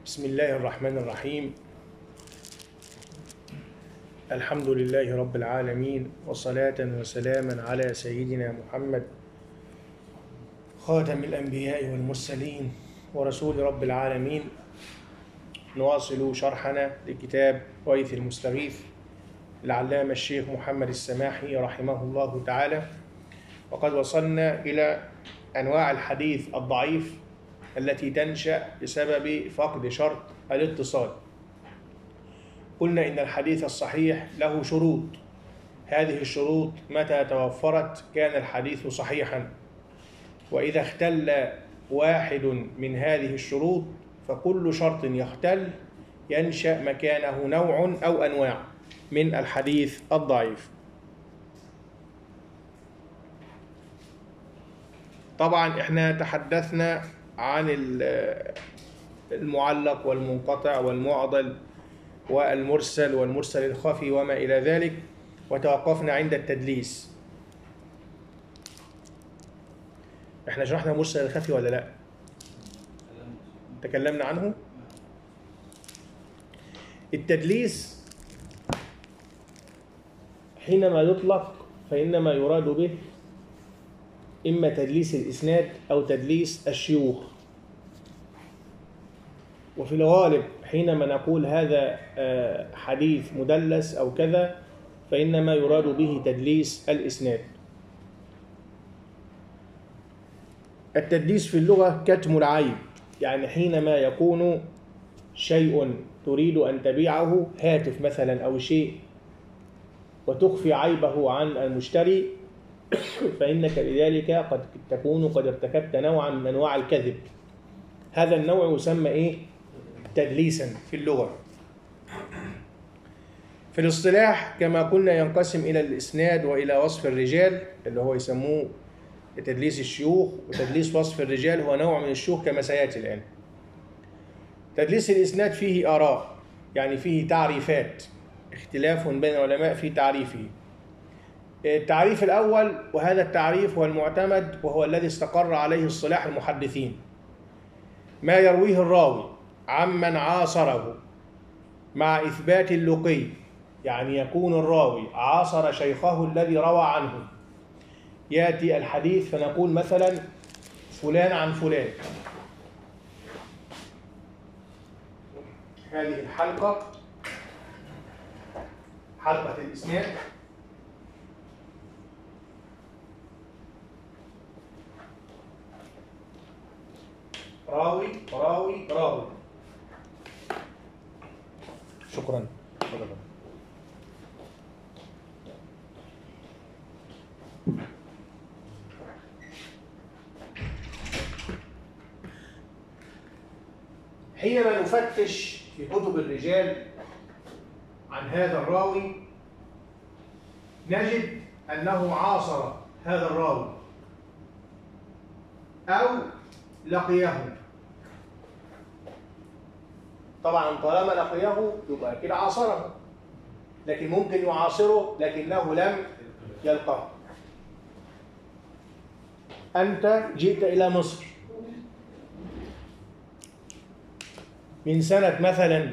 بسم الله الرحمن الرحيم. الحمد لله رب العالمين، وصلاة وسلاما على سيدنا محمد خاتم الأنبياء والمرسلين ورسول رب العالمين. نواصل شرحنا لكتاب غيث المستغيث العلامة الشيخ محمد السماحي رحمه الله تعالى، وقد وصلنا إلى أنواع الحديث الضعيف التي تنشأ بسبب فقد شرط الاتصال. قلنا إن الحديث الصحيح له شروط، هذه الشروط متى توفرت كان الحديث صحيحا، وإذا اختل واحد من هذه الشروط فكل شرط يختل ينشأ مكانه نوع أو أنواع من الحديث الضعيف. طبعا احنا تحدثنا عن المعلق والمنقطع والمعضل والمرسل والمرسل الخفي وما إلى ذلك، وتوقفنا عند التدليس. احنا شرحنا المرسل الخفي ولا لا؟ تكلمنا عنه. التدليس حينما يطلق فإنما يراد به إما تدليس الإسناد أو تدليس الشيوخ، وفي الغالب حينما نقول هذا حديث مدلس أو كذا فإنما يراد به تدليس الإسناد. التدليس في اللغة كتم العيب، يعني حينما يكون شيء تريد أن تبيعه، هاتف مثلا أو شيء، وتخفي عيبه عن المشتري، فإنك لذلك قد تكون قد ارتكبت نوعا من أنواع الكذب. هذا النوع يسمى إيه؟ تدليسا في اللغة. في الاصطلاح كما قلنا ينقسم إلى الإسناد وإلى وصف الرجال اللي هو يسموه تدليس الشيوخ، وتدليس وصف الرجال هو نوع من الشيوخ كما سيأتي الآن. تدليس الإسناد فيه آراء، يعني فيه تعريفات، اختلاف بين العلماء في تعريفه. التعريف الأول، وهذا التعريف هو المعتمد وهو الذي استقر عليه اصطلاح المحدثين: ما يرويه الراوي عمن عاصره مع إثبات اللقي، يعني يكون الراوي عاصر شيخه الذي روى عنه. يأتي الحديث فنقول مثلا فلان عن فلان، هذه الحلقة حلقة الإسناد راوي راوي راوي. شكرا. حينما نفتش في كتب الرجال عن هذا الراوي نجد أنه عاصر هذا الراوي أو لقيه. طبعا طالما لقيه يبقى كده عاصره، لكن ممكن يعاصره لكنه لم يلقاه. أنت جئت إلى مصر من سنة مثلا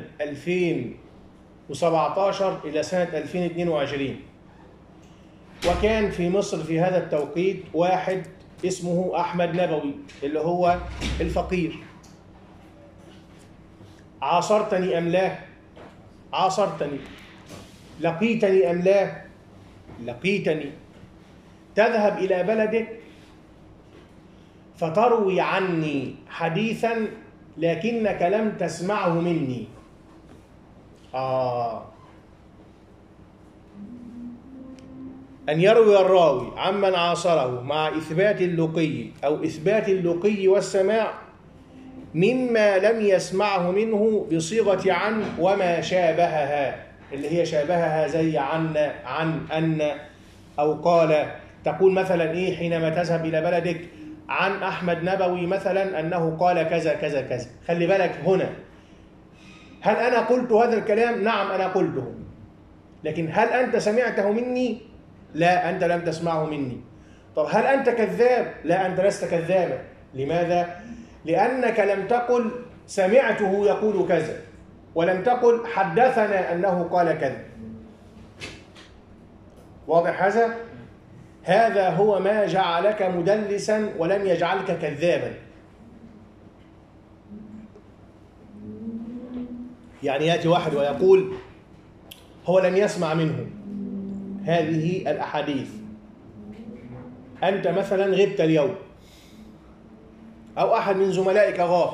2017 إلى سنة 2022، وكان في مصر في هذا التوقيت واحد اسمه أحمد نبوي اللي هو الفقير. عاصرتني أم لا؟ عاصرتني. لقيتني أم لا؟ لقيتني. تذهب إلى بلدك فتروي عني حديثا لكنك لم تسمعه مني. أن يروي الراوي عمن عاصره مع إثبات اللقي أو إثبات اللقي والسماع مما لم يسمعه منه بصيغة عن وما شابهها، اللي هي شابهها زي عن أن أو قال. تقول مثلا إيه حينما تذهب إلى بلدك عن أحمد نبوي مثلا أنه قال كذا كذا كذا. خلي بالك هنا، هل أنا قلت هذا الكلام؟ نعم أنا قلته، لكن هل أنت سمعته مني؟ لا، أنت لم تسمعه مني. طب هل أنت كذاب؟ لا، أنت لست كذابا. لماذا؟ لأنك لم تقل سمعته يقول كذا، ولم تقل حدثنا أنه قال كذا. واضح هذا؟ هذا هو ما جعلك مدلسا ولم يجعلك كذابا. يعني يأتي واحد ويقول هو لم يسمع منه هذه الأحاديث، أنت مثلا غبت اليوم أو أحد من زملائك غاب،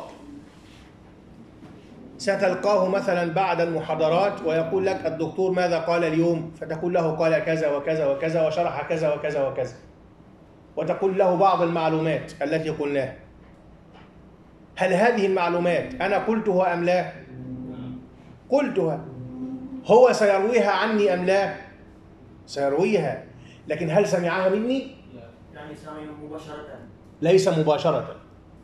ستلقاه مثلا بعد المحاضرات ويقول لك الدكتور ماذا قال اليوم، فتقول له قال كذا وكذا وكذا وشرح كذا وكذا وكذا، وتقول له بعض المعلومات التي قلناها. هل هذه المعلومات أنا قلتها أم لا؟ قلتها. هو سيرويها عني أم لا؟ سيرويها، لكن هل سمعها مني؟ يعني سمعها مباشرة؟ ليس مباشرة.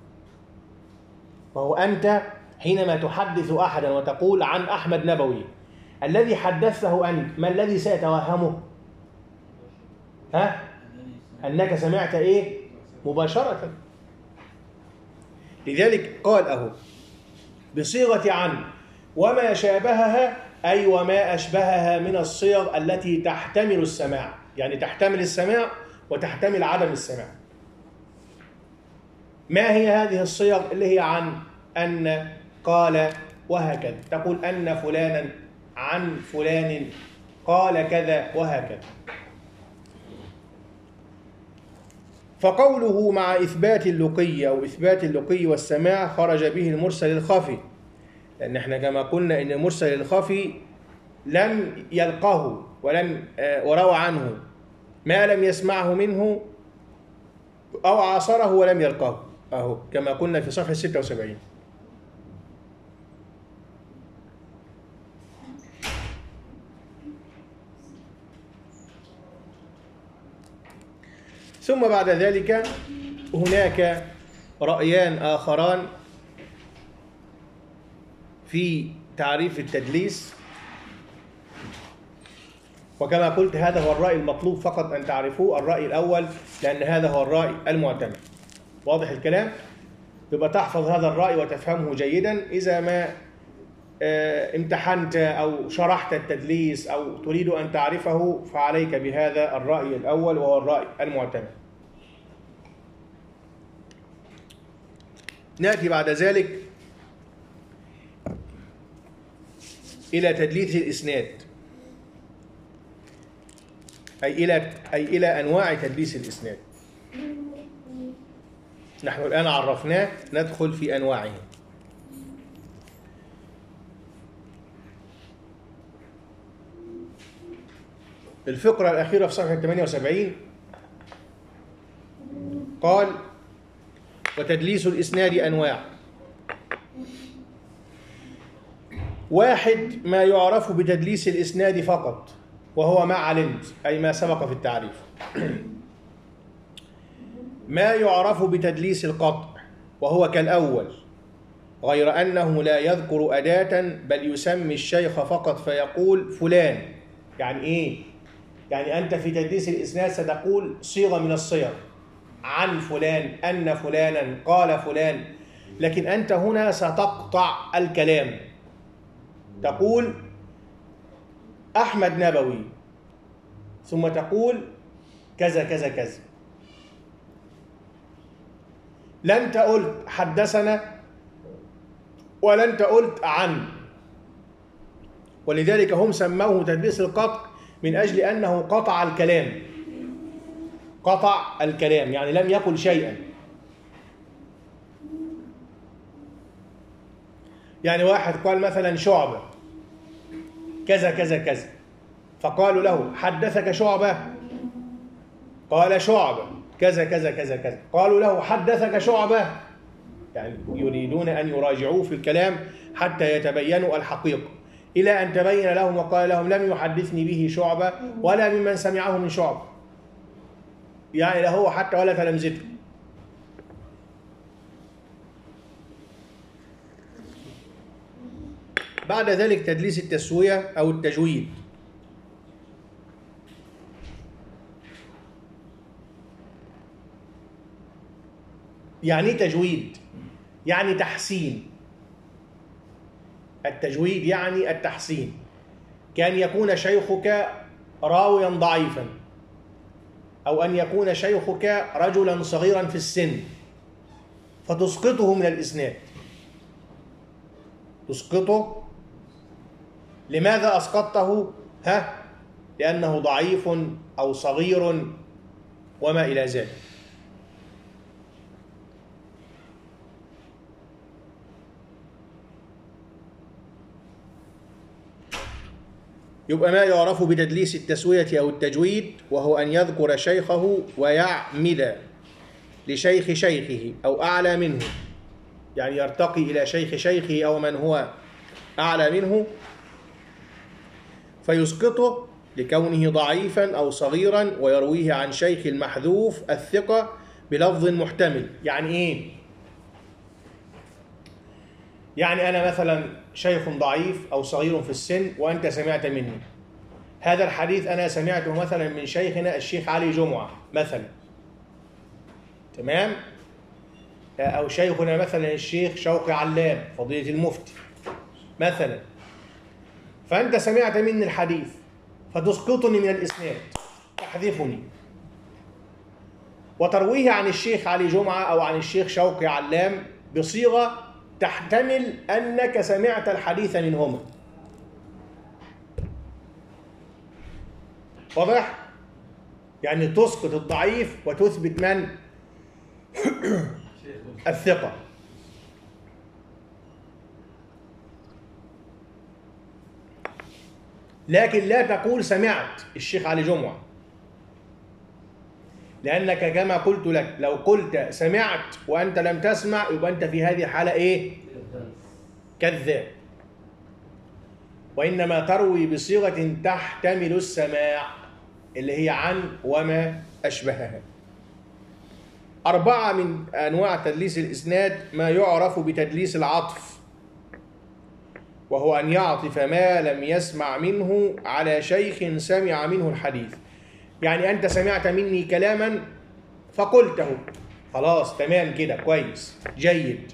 وهو أنت حينما تحدث أحدا وتقول عن أحمد نبوي، الذي حدثه أنت ما الذي سيتوهمه؟ أنك سمعت إيه؟ مباشرة. لذلك قال أهو بصيغة عن وما شابهها، أي وما أشبهها من الصيغ التي تحتمل السماع، يعني تحتمل السماع وتحتمل عدم السماع. ما هي هذه الصيغ اللي هي عن، أن، قال، وهكذا. تقول أن فلانا عن فلان قال كذا وهكذا. فقوله مع إثبات اللقي أو إثبات اللقي والسماع خرج به المرسل الخفي، لأن احنا كما قلنا إن المرسل الخفي لم يلقه وروى عنه ما لم يسمعه منه أو عاصره ولم يلقه، أهو كما قلنا في صفحة 76. ثم بعد ذلك هناك رأيان آخران في تعريف التدليس، وكما قلت هذا هو الرأي المطلوب فقط أن تعرفوه، الرأي الأول، لأن هذا هو الرأي المعتمد. واضح الكلام؟ يبقى تحفظ هذا الرأي وتفهمه جيدا. إذا ما امتحنت أو شرحت التدليس أو تريد أن تعرفه فعليك بهذا الرأي الأول وهو الرأي المعتمد. نأتي بعد ذلك إلى تدليس الإسناد، أي إلى أنواع تدليس الإسناد. نحن الآن عرفناه، ندخل في أنواعه. الفقرة الأخيرة في صفحة 78 قال: وتدليس الإسناد أنواع. واحد، ما يعرف بتدليس الإسناد فقط، وهو ما علمت، أي ما سبق في التعريف. ما يعرف بتدليس القطع، وهو كالأول، غير أنه لا يذكر أداة بل يسمي الشيخ فقط فيقول فلان. يعني إيه؟ يعني أنت في تدليس الإسناد ستقول صيغة من الصيغ، عن فلان، أن فلانا، قال فلان، لكن أنت هنا ستقطع الكلام، تقول أحمد نبوي، ثم تقول كذا كذا كذا. لا أنت قلت حدثنا ولا أنت قلت عن. ولذلك هم سموه تدليس القطع من أجل أنه قطع الكلام، قطع الكلام يعني لم يقل شيئا. يعني واحد قال مثلا شعبة كذا كذا كذا، فقالوا له حدثك شعبة؟ قال شعبة كذا كذا كذا كذا. قالوا له حدثك شعبة؟ يعني يريدون أن يراجعوه في الكلام حتى يتبينوا الحقيقة، إلى أن تبين لهم وقال لهم لم يحدثني به شعبة ولا ممن سمعه من شعبة، يعني لا هو حتى ولا تلامذته. بعد ذلك تدليس التسوية أو التجويد. يعني تجويد، يعني تحسين، التجويد يعني التحسين، كأن يكون شيخك راويا ضعيفا، أو أن يكون شيخك رجلا صغيرا في السن فتسقطه من الإسناد. تسقطه. لماذا أسقطته؟ لأنه ضعيف أو صغير وما إلى ذلك. يبقى ما يعرف بتدليس التسوية أو التجويد وهو أن يذكر شيخه ويعمد لشيخ شيخه أو أعلى منه، يعني يرتقي إلى شيخ شيخه أو من هو أعلى منه فيسقطه لكونه ضعيفا أو صغيرا ويرويه عن شيخ المحذوف الثقة بلفظ محتمل. يعني إيه؟ يعني أنا مثلا شيخ ضعيف أو صغير في السن وأنت سمعت مني هذا الحديث، أنا سمعته مثلا من شيخنا الشيخ علي جمعة مثلا، تمام؟ أو شيخنا مثلا الشيخ شوقي علام فضيلة المفتي مثلا، فأنت سمعت مني الحديث فتسقطني من الإسناد، تحذفني وترويه عن الشيخ علي جمعة أو عن الشيخ شوقي علام بصيغة تحتمل أنك سمعت الحديث منهما. واضح؟ يعني تسقط الضعيف وتثبت من؟ الثقة. لكن لا تقول سمعت الشيخ علي جمعة، لأنك كما قلت لك لو قلت سمعت وأنت لم تسمع يبقى أنت في هذه الحالة إيه؟ كذاب. وإنما تروي بصيغة تحتمل السماع اللي هي عن وما أشبهها. 4 من أنواع تدليس الإسناد ما يعرف بتدليس العطف، وهو أن يعطف ما لم يسمع منه على شيخ سمع منه الحديث. يعني أنت سمعت مني كلاما فقلته، خلاص تمام كده كويس جيد،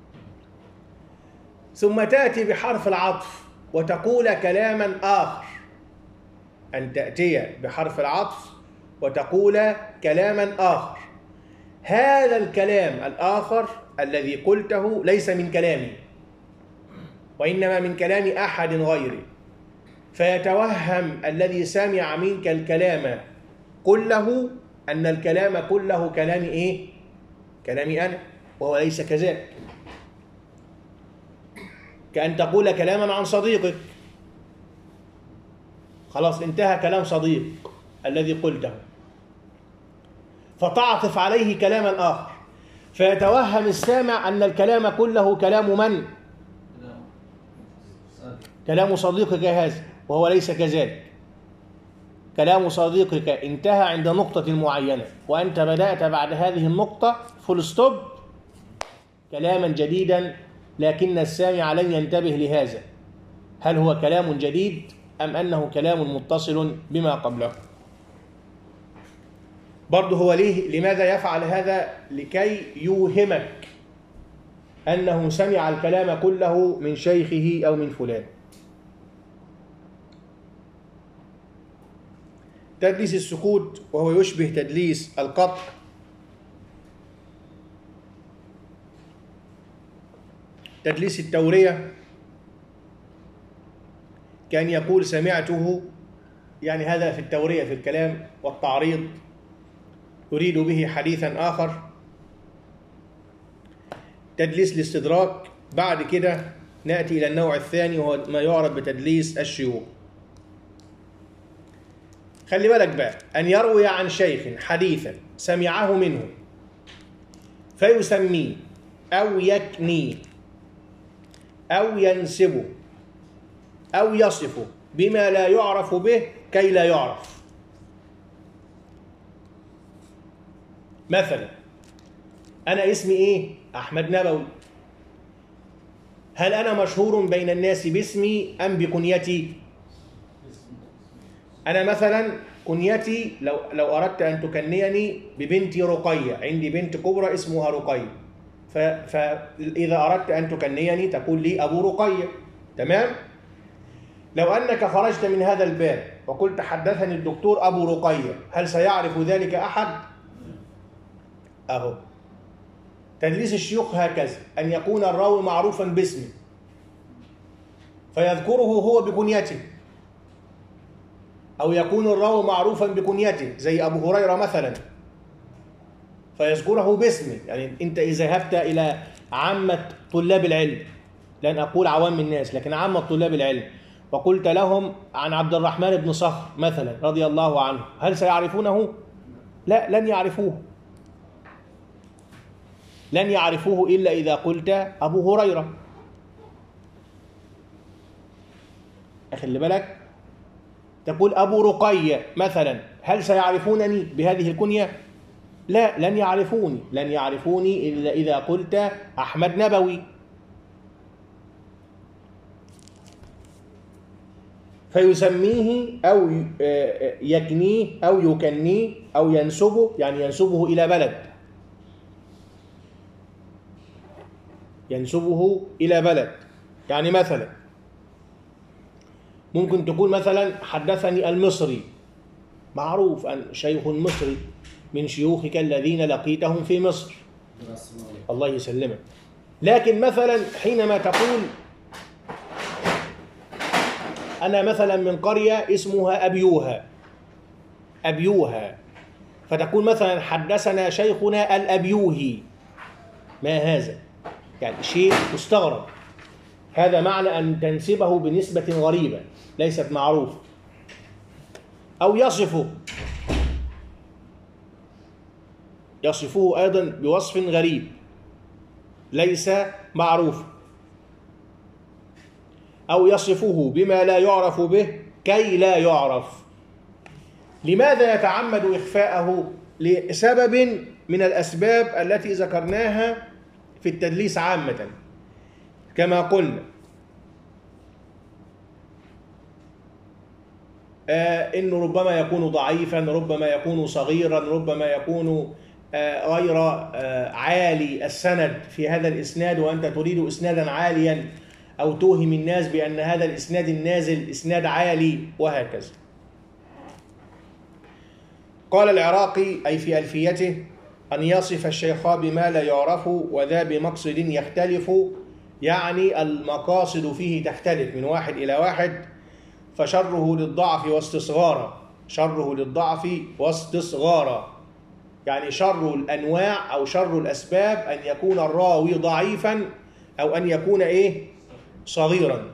ثم تأتي بحرف العطف وتقول كلاما آخر. أن تأتي بحرف العطف وتقول كلاما آخر، هذا الكلام الآخر الذي قلته ليس من كلامي وإنما من كلام أحد غيري، فيتوهم الذي سمع منك الكلام كله أن الكلام كله كلام إيه؟ كلامي أنا، وهو ليس كذلك. كأن تقول كلاما عن صديقك، خلاص انتهى كلام صديق الذي قلته، فتعطف عليه كلاما آخر فيتوهم السامع أن الكلام كله كلام من؟ كلام صديقك هذا، وهو ليس كذلك. كلام صديقك انتهى عند نقطة معينة وأنت بدأت بعد هذه النقطة فول ستوب كلاما جديدا، لكن السامع لن ينتبه لهذا، هل هو كلام جديد أم أنه كلام متصل بما قبله. برضه هو لماذا يفعل هذا؟ لكي يوهمك أنه سمع الكلام كله من شيخه أو من فلان. تدليس السكوت وهو يشبه تدليس القطع. تدليس التورية كان يقول سمعته، يعني هذا في التورية في الكلام والتعريض يريد به حديثا آخر. تدليس الاستدراك. بعد كده نأتي إلى النوع الثاني وهو ما يعرف بتدليس الشيوخ. خلي بالك بقى، أن يروي عن شيخ حديثا سمعه منه فيسميه أو يكنيه أو ينسبه أو يصفه بما لا يعرف به كي لا يعرف. مثلا أنا اسمي إيه؟ أحمد نبوي. هل أنا مشهور بين الناس باسمي أم بكنيتي؟ أنا مثلا كنيتي لو أردت أن تكنيني ببنتي رقية، عندي بنت كبرى اسمها رقية، فإذا أردت أن تكنيني تقول لي أبو رقية، تمام؟ لو أنك خرجت من هذا الباب وقلت حدثني الدكتور أبو رقية، هل سيعرف ذلك أحد؟ أهو تدليس الشيوخ هكذا، أن يكون الراوي معروفا باسمه فيذكره هو بكنيته، أو يكون الراوي معروفا بكنيته زي أبو هريرة مثلا فيذكره باسمه. يعني أنت إذا ذهبت إلى عامة طلاب العلم، لن أقول عوام الناس لكن عامة طلاب العلم، وقلت لهم عن عبد الرحمن بن صخر مثلا رضي الله عنه، هل سيعرفونه؟ لا، لن يعرفوه، لن يعرفوه إلا إذا قلت أبو هريرة. أخلي بالك، تقول أبو رقية مثلا، هل سيعرفونني بهذه الكنية؟ لا، لن يعرفوني، لن يعرفوني إلا إذا قلت أحمد نبوي. فيسميه أو يكنيه أو يكنيه أو ينسبه، يعني ينسبه إلى بلد، ينسبه إلى بلد. يعني مثلا ممكن تقول مثلا حدثني المصري، معروف أن شيخ مصري من شيوخك الذين لقيتهم في مصر، الله يسلمك. لكن مثلا حينما تقول أنا مثلا من قرية اسمها أبيوها، أبيوها، فتقول مثلا حدثنا شيخنا الأبيوهي، ما هذا؟ يعني شيء مستغرب. هذا معنى أن تنسبه بنسبة غريبة ليست معروفة. أو يصفه أيضا بوصف غريب ليس معروف، أو يصفه بما لا يعرف به كي لا يعرف. لماذا يتعمد إخفاءه؟ لسبب من الأسباب التي ذكرناها في التدليس عامة. كما قلنا إنه ربما يكون ضعيفا، ربما يكون صغيرا، ربما يكون غير عالي السند في هذا الإسناد وأنت تريد إسنادا عاليا، أو توهم الناس بأن هذا الإسناد النازل إسناد عالي، وهكذا. قال العراقي أي في ألفيته: أن يصف الشيخ بما لا يعرف وذا بمقصد يختلف، يعني المقاصد فيه تختلف من واحد إلى واحد، فشره للضعف واستصغارا، شره للضعف واستصغارا، يعني شر الأنواع أو شر الأسباب أن يكون الراوي ضعيفا أو أن يكون صغيرا.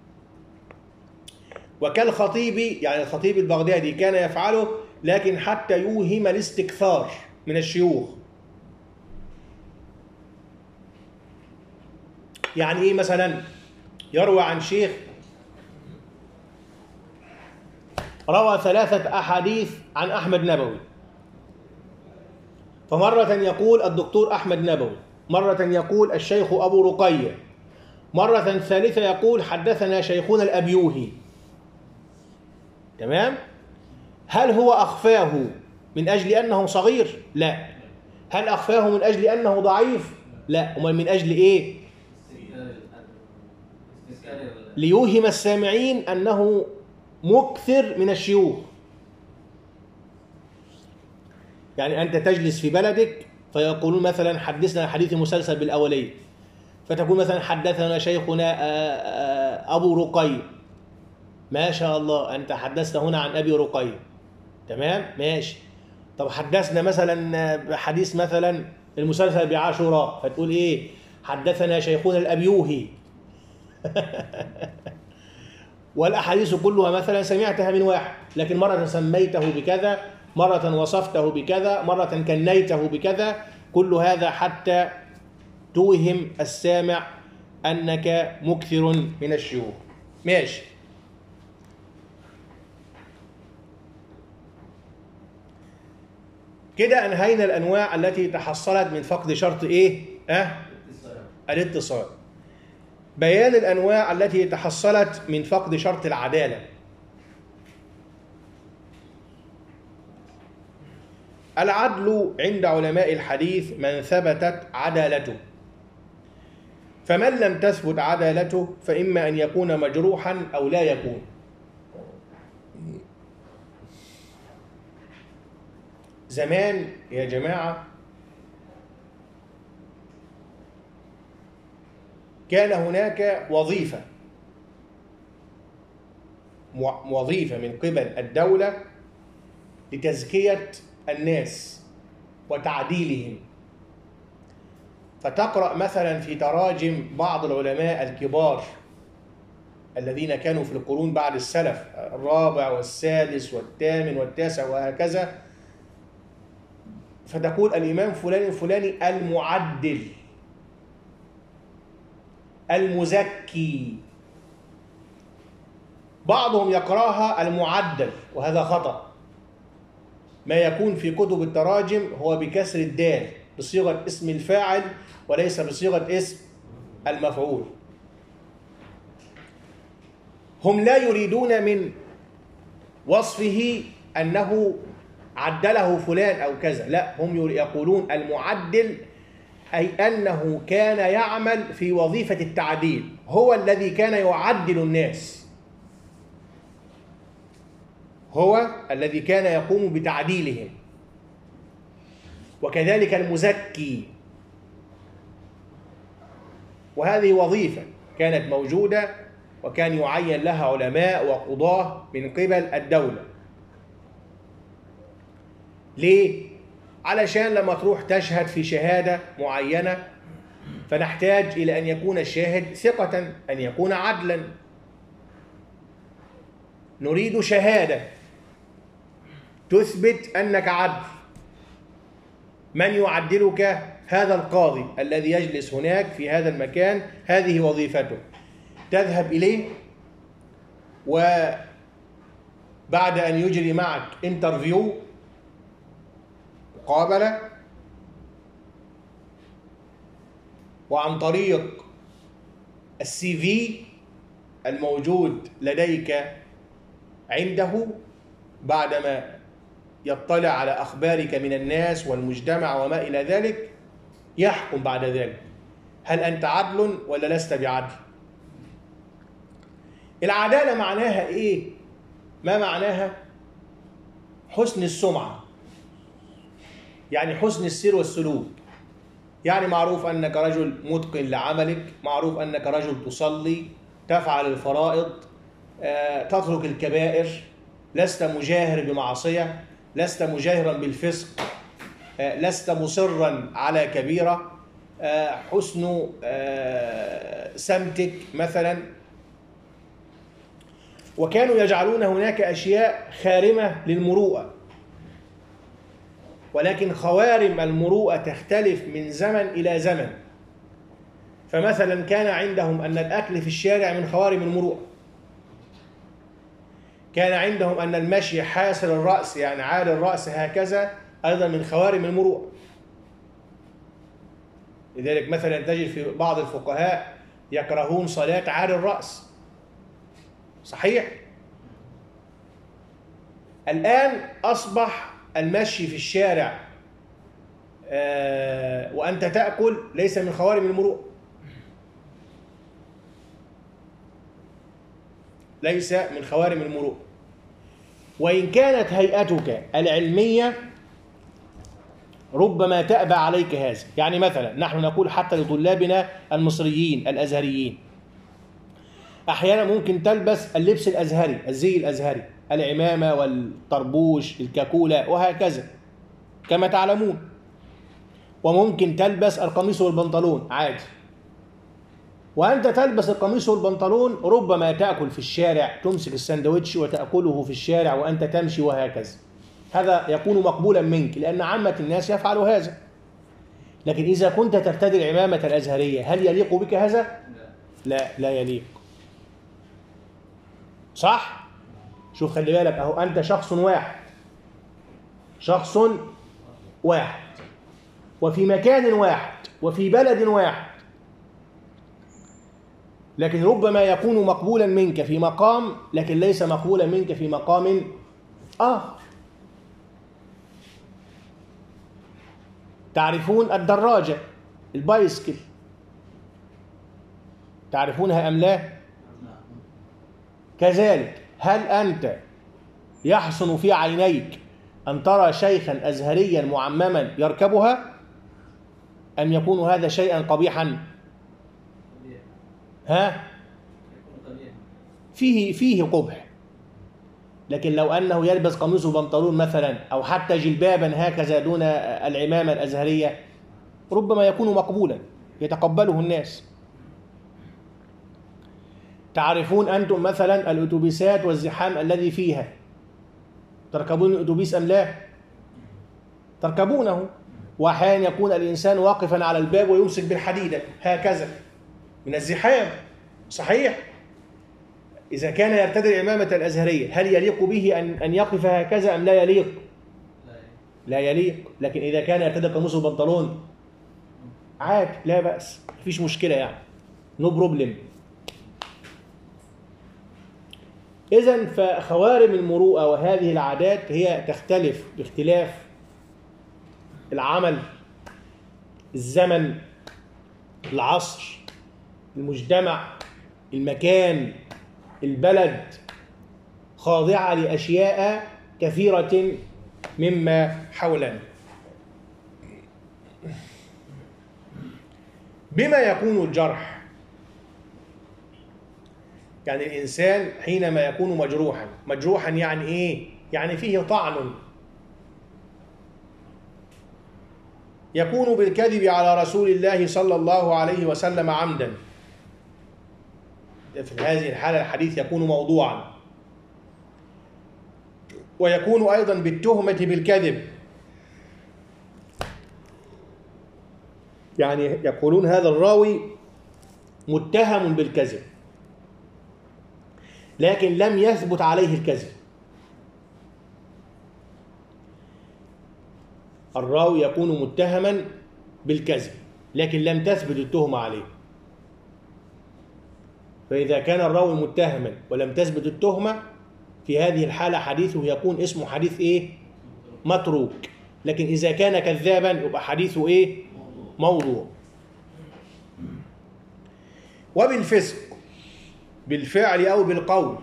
وكالخطيب، يعني الخطيب البغدادي كان يفعله، لكن حتى يوهم الاستكثار من الشيوخ. يعني مثلا يروى عن شيخ روى 3 أحاديث عن أحمد نبوي، فمرة يقول الدكتور أحمد نبوي، مرة يقول الشيخ أبو رقية، مرة ثالثة يقول حدثنا شيخنا الأبيوهي. تمام؟ هل هو أخفاه من أجل أنه صغير؟ لا. هل أخفاه من أجل أنه ضعيف؟ لا. أمال من أجل إيه؟ ليوهم السامعين أنه مكثر من الشيوخ. يعني أنت تجلس في بلدك فيقولون مثلا حدثنا حديث مسلسل بالأولية، فتقول مثلا حدثنا شيخنا أبو رقية، ما شاء الله أنت حدثت هنا عن أبي رقية، تمام؟ ماشي. طب حدثنا مثلا حديث مثلا المسلسل بعاشوراء، فتقول إيه؟ حدثنا شيخنا الأبيوهي. والأحاديث كلها مثلا سمعتها من واحد، لكن مرة سميته بكذا، مرة وصفته بكذا، مرة كنيته بكذا، كل هذا حتى توهم السامع أنك مكثر من الشيوخ. ماشي. كده أنهينا الأنواع التي تحصلت من فقد شرط إيه؟ الاتصال. بيان الأنواع التي تحصلت من فقد شرط العدالة. العدل عند علماء الحديث من ثبتت عدالته. فمن لم تثبت عدالته فإما أن يكون مجروحا أو لا يكون. زمان يا جماعة كان هناك وظيفة من قبل الدولة لتزكية الناس وتعديلهم. فتقرأ مثلا في تراجم بعض العلماء الكبار الذين كانوا في القرون بعد السلف الرابع والسادس والثامن والتاسع وهكذا، فتقول الإمام فلان الفلاني المعدل المزكي. بعضهم يقراها المعدل وهذا خطأ. ما يكون في كتب التراجم هو بكسر الدال بصيغة اسم الفاعل وليس بصيغة اسم المفعول. هم لا يريدون من وصفه أنه عدله فلان أو كذا، لا، هم يقولون المعدل أي أنه كان يعمل في وظيفة التعديل، هو الذي كان يعدل الناس، هو الذي كان يقوم بتعديلهم. وكذلك المزكي، وهذه وظيفة كانت موجودة وكان يعين لها علماء وقضاة من قبل الدولة. ليه؟ علشان لما تروح تشهد في شهادة معينة فنحتاج إلى أن يكون الشاهد ثقة، أن يكون عدلا. نريد شهادة تثبت أنك عدل. من يعدلك؟ هذا القاضي الذي يجلس هناك في هذا المكان، هذه وظيفته. تذهب إليه وبعد أن يجري معك انترفيو، مقابلة، وعن طريق السي في الموجود لديك عنده، بعدما يطلع على أخبارك من الناس والمجتمع وما إلى ذلك، يحكم بعد ذلك هل أنت عدل ولا لست بعدل. العدالة معناها إيه؟ ما معناها؟ حسن السمعة، يعني حسن السير والسلوك. يعني معروف أنك رجل متقن لعملك، معروف أنك رجل تصلي، تفعل الفرائض، تترك الكبائر، لست مجاهر بمعصية، لست مجاهرا بالفسق، لست مصرا على كبيرة، حسن سمتك مثلا. وكانوا يجعلون هناك أشياء خارمة للمروءة، ولكن خوارم المروءة تختلف من زمن إلى زمن. فمثلا كان عندهم أن الأكل في الشارع من خوارم المروءة، كان عندهم أن المشي حاسر الرأس يعني عال الرأس هكذا أيضا من خوارم المروءة. لذلك مثلا تجد في بعض الفقهاء يكرهون صلاة عال الرأس. صحيح؟ الآن أصبح المشي في الشارع وأنت تأكل ليس من خوارم المروءة، ليس من خوارم المروءة، وإن كانت هيئتك العلمية ربما تأبى عليك هذا. يعني مثلا نحن نقول حتى لطلابنا المصريين الأزهريين أحيانا ممكن تلبس اللبس الأزهري، الزي الأزهري، العمامة والطربوش الكاكولة وهكذا كما تعلمون، وممكن تلبس القميص والبنطلون عادي. وأنت تلبس القميص والبنطلون ربما تأكل في الشارع، تمسك السندوتش وتأكله في الشارع وأنت تمشي وهكذا، هذا يكون مقبولا منك لأن عامة الناس يفعل هذا. لكن إذا كنت ترتدي العمامة الأزهرية هل يليق بك هذا؟ لا، لا يليق. صح؟ شوف خلي بالك، أهو أنت شخص واحد، شخص واحد وفي مكان واحد وفي بلد واحد، لكن ربما يكون مقبولا منك في مقام لكن ليس مقبولا منك في مقام آخر. تعرفون الدراجة، البايسكل، تعرفونها أم لا؟ كذلك هل أنت يحسن في عينيك أن ترى شيخا أزهريا معمما يركبها أم يكون هذا شيئا قبيحا؟ ها؟ فيه قبح، لكن لو أنه يلبس قميص وبنطلون مثلا أو حتى جلبابا هكذا دون العمامة الأزهرية ربما يكون مقبولا يتقبله الناس. تعرفون أنتم مثلا الأتوبيسات والزحام الذي فيها، تركبون الأتوبيس أم لا؟ تركبونه، وأحيانا يكون الإنسان واقفا على الباب ويمسك بالحديدة هكذا من الزحام، صحيح؟ إذا كان يرتدي العمامة الأزهرية هل يليق به أن يقف هكذا أم لا يليق؟ لا يليق. لكن إذا كان يرتدي قميص وبنطلون عادي لا بأس، مفيش مشكلة يعني، نو بروبلم. إذن فخوارم المروءة وهذه العادات هي تختلف باختلاف العمل، الزمن، العصر، المجتمع، المكان، البلد، خاضعة لأشياء كثيرة مما حولنا. بما يكون الجرح؟ يعني الإنسان حينما يكون مجروحا يعني إيه؟ يعني فيه طعن، يكون بالكذب على رسول الله صلى الله عليه وسلم عمدا، في هذه الحالة الحديث يكون موضوعا، ويكون أيضا بالتهمة بالكذب، يعني يقولون هذا الراوي متهم بالكذب لكن لم يثبت عليه الكذب. الراوي يكون متهما بالكذب لكن لم تثبت التهمة عليه، فإذا كان الراوي متهما ولم تثبت التهمة في هذه الحالة حديثه يكون اسمه حديث إيه؟ متروك. لكن إذا كان كذابا يبقى حديثه إيه؟ موضوع. وبالفسق بالفعل أو بالقول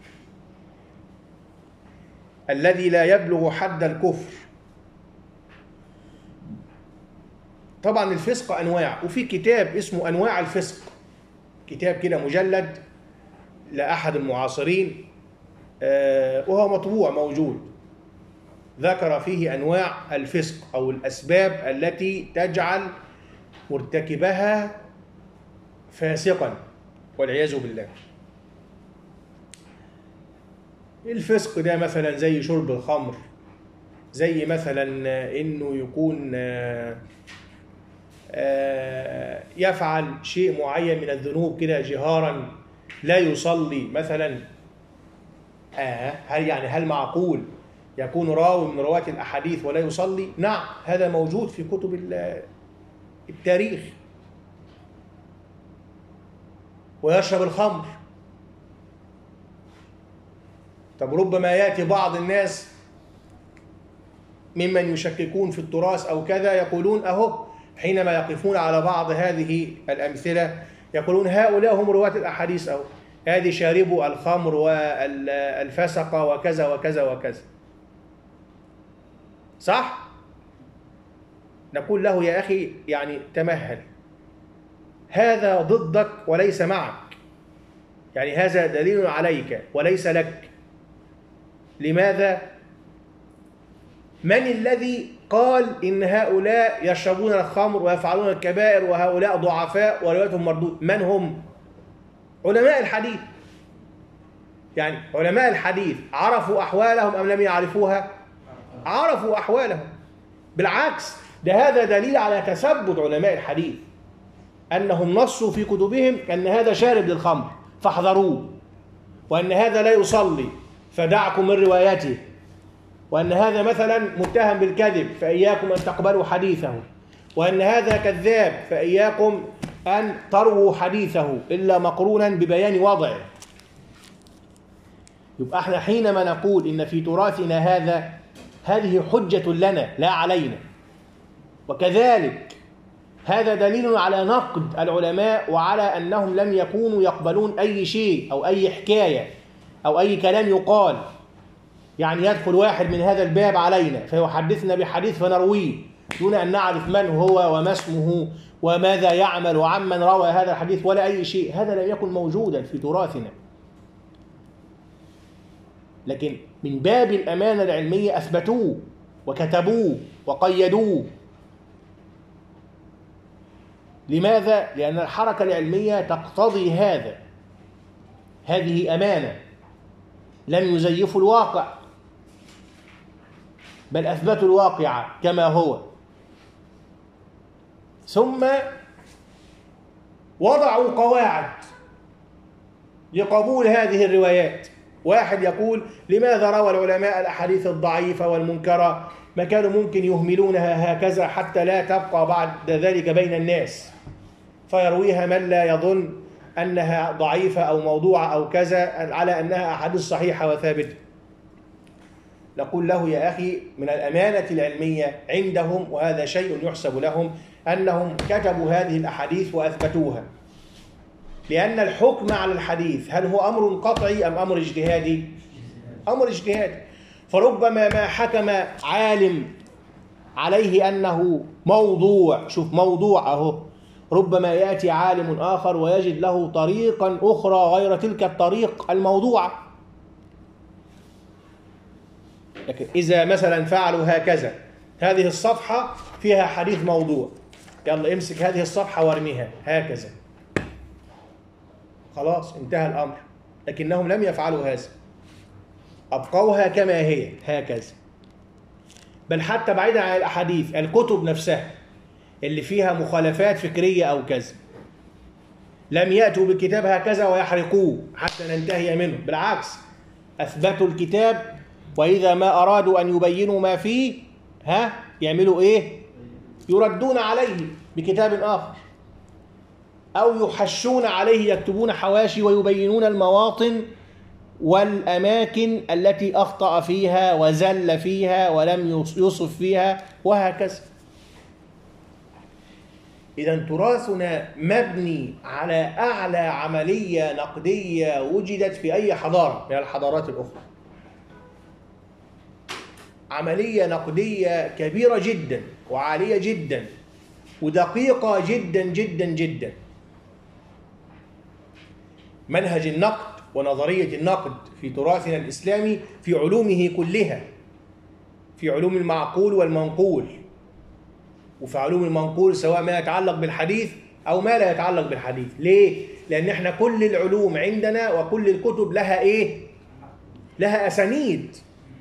الذي لا يبلغ حد الكفر. طبعا الفسق أنواع، وفي كتاب اسمه أنواع الفسق، كتاب كده مجلد لأحد المعاصرين وهو مطبوع موجود، ذكر فيه أنواع الفسق أو الأسباب التي تجعل مرتكبها فاسقا والعياذ بالله. الفسق ده مثلا زي شرب الخمر، زي مثلا إنه يكون يفعل شيء معين من الذنوب كده جهارا، لا يصلي مثلا. هل معقول يكون راوي من رواة الأحاديث ولا يصلي؟ نعم، هذا موجود في كتب التاريخ. ويشرب الخمر. طب ربما يأتي بعض الناس ممن يشككون في التراث أو كذا يقولون أهو، حينما يقفون على بعض هذه الأمثلة يقولون هؤلاء هم رواة الأحاديث، أو هذه شاربوا الخمر والفسق وكذا وكذا وكذا. صح؟ نقول له يا أخي يعني تمهل، هذا ضدك وليس معك، يعني هذا دليل عليك وليس لك. لماذا؟ من الذي قال إن هؤلاء يشربون الخمر ويفعلون الكبائر وهؤلاء ضعفاء وروايتهم مردود؟ من هم؟ علماء الحديث. يعني علماء الحديث عرفوا أحوالهم أم لم يعرفوها؟ عرفوا أحوالهم. بالعكس، ده هذا دليل على تثبت علماء الحديث، أنهم نصوا في كتبهم أن هذا شارب للخمر فاحذروه، وأن هذا لا يصلي فدعكم من روايته، وأن هذا مثلا متهم بالكذب فإياكم أن تقبلوا حديثه، وأن هذا كذاب فإياكم أن ترووا حديثه إلا مقرونا ببيان وضعه. يبقى احنا حينما نقول إن في تراثنا هذه حجة لنا لا علينا. وكذلك هذا دليل على نقد العلماء وعلى أنهم لم يكونوا يقبلون أي شيء أو أي حكاية أو أي كلام يقال. يعني يدخل واحد من هذا الباب علينا فيحدثنا بحديث فنرويه دون أن نعرف من هو وما اسمه وماذا يعمل وعمن روى هذا الحديث ولا أي شيء. هذا لم يكن موجودا في تراثنا. لكن من باب الأمانة العلمية أثبتوه وكتبوه وقيدوه. لماذا؟ لأن الحركة العلمية تقتضي هذا. هذه أمانة، لم يزيفوا الواقع بل أثبتوا الواقع كما هو. ثم وضعوا قواعد لقبول هذه الروايات. واحد يقول لماذا روى العلماء الأحاديث الضعيفة والمنكرة؟ ما كانوا ممكن يهملونها هكذا حتى لا تبقى بعد ذلك بين الناس، فيرويها من لا يظن أنها ضعيفة أو موضوعة أو كذا على أنها أحاديث صحيحة وثابتة. نقول له يا أخي من الأمانة العلمية عندهم، وهذا شيء يحسب لهم، أنهم كتبوا هذه الأحاديث وأثبتوها. لأن الحكم على الحديث هل هو أمر قطعي أم أمر اجتهادي؟ أمر اجتهادي. فربما ما حكم عالم عليه أنه موضوع، شوف موضوع أهو، ربما يأتي عالم آخر ويجد له طريقا أخرى غير تلك الطريق الموضوعة. لكن إذا مثلا فعلوا هكذا، هذه الصفحة فيها حديث موضوع، يلا امسك هذه الصفحة وارميها هكذا، خلاص انتهى الأمر. لكنهم لم يفعلوا هذا، أبقوها كما هي هكذا. بل حتى بعيدا عن الأحاديث، الكتب نفسها اللي فيها مخالفات فكرية أو كذا، لم يأتوا بالكتاب هكذا ويحرقوه حتى ننتهي منه. بالعكس، أثبتوا الكتاب، وإذا ما أرادوا أن يبينوا ما فيه يعملوا إيه؟ يردون عليه بكتاب آخر، أو يحشون عليه، يكتبون حواشي ويبينون المواطن والأماكن التي أخطأ فيها وزل فيها ولم يصف فيها وهكذا. إذا تراثنا مبني على أعلى عملية نقدية وجدت في أي حضارة من الحضارات الأخرى. عملية نقدية كبيرة جدا وعالية جدا ودقيقة جدا جدا جدا. منهج النقد ونظرية النقد في تراثنا الإسلامي في علومه كلها، في علوم المعقول والمنقول، وفي علوم المنقول سواء ما يتعلق بالحديث أو ما لا يتعلق بالحديث. ليه؟ لأن احنا كل العلوم عندنا وكل الكتب لها إيه؟ لها أسانيد،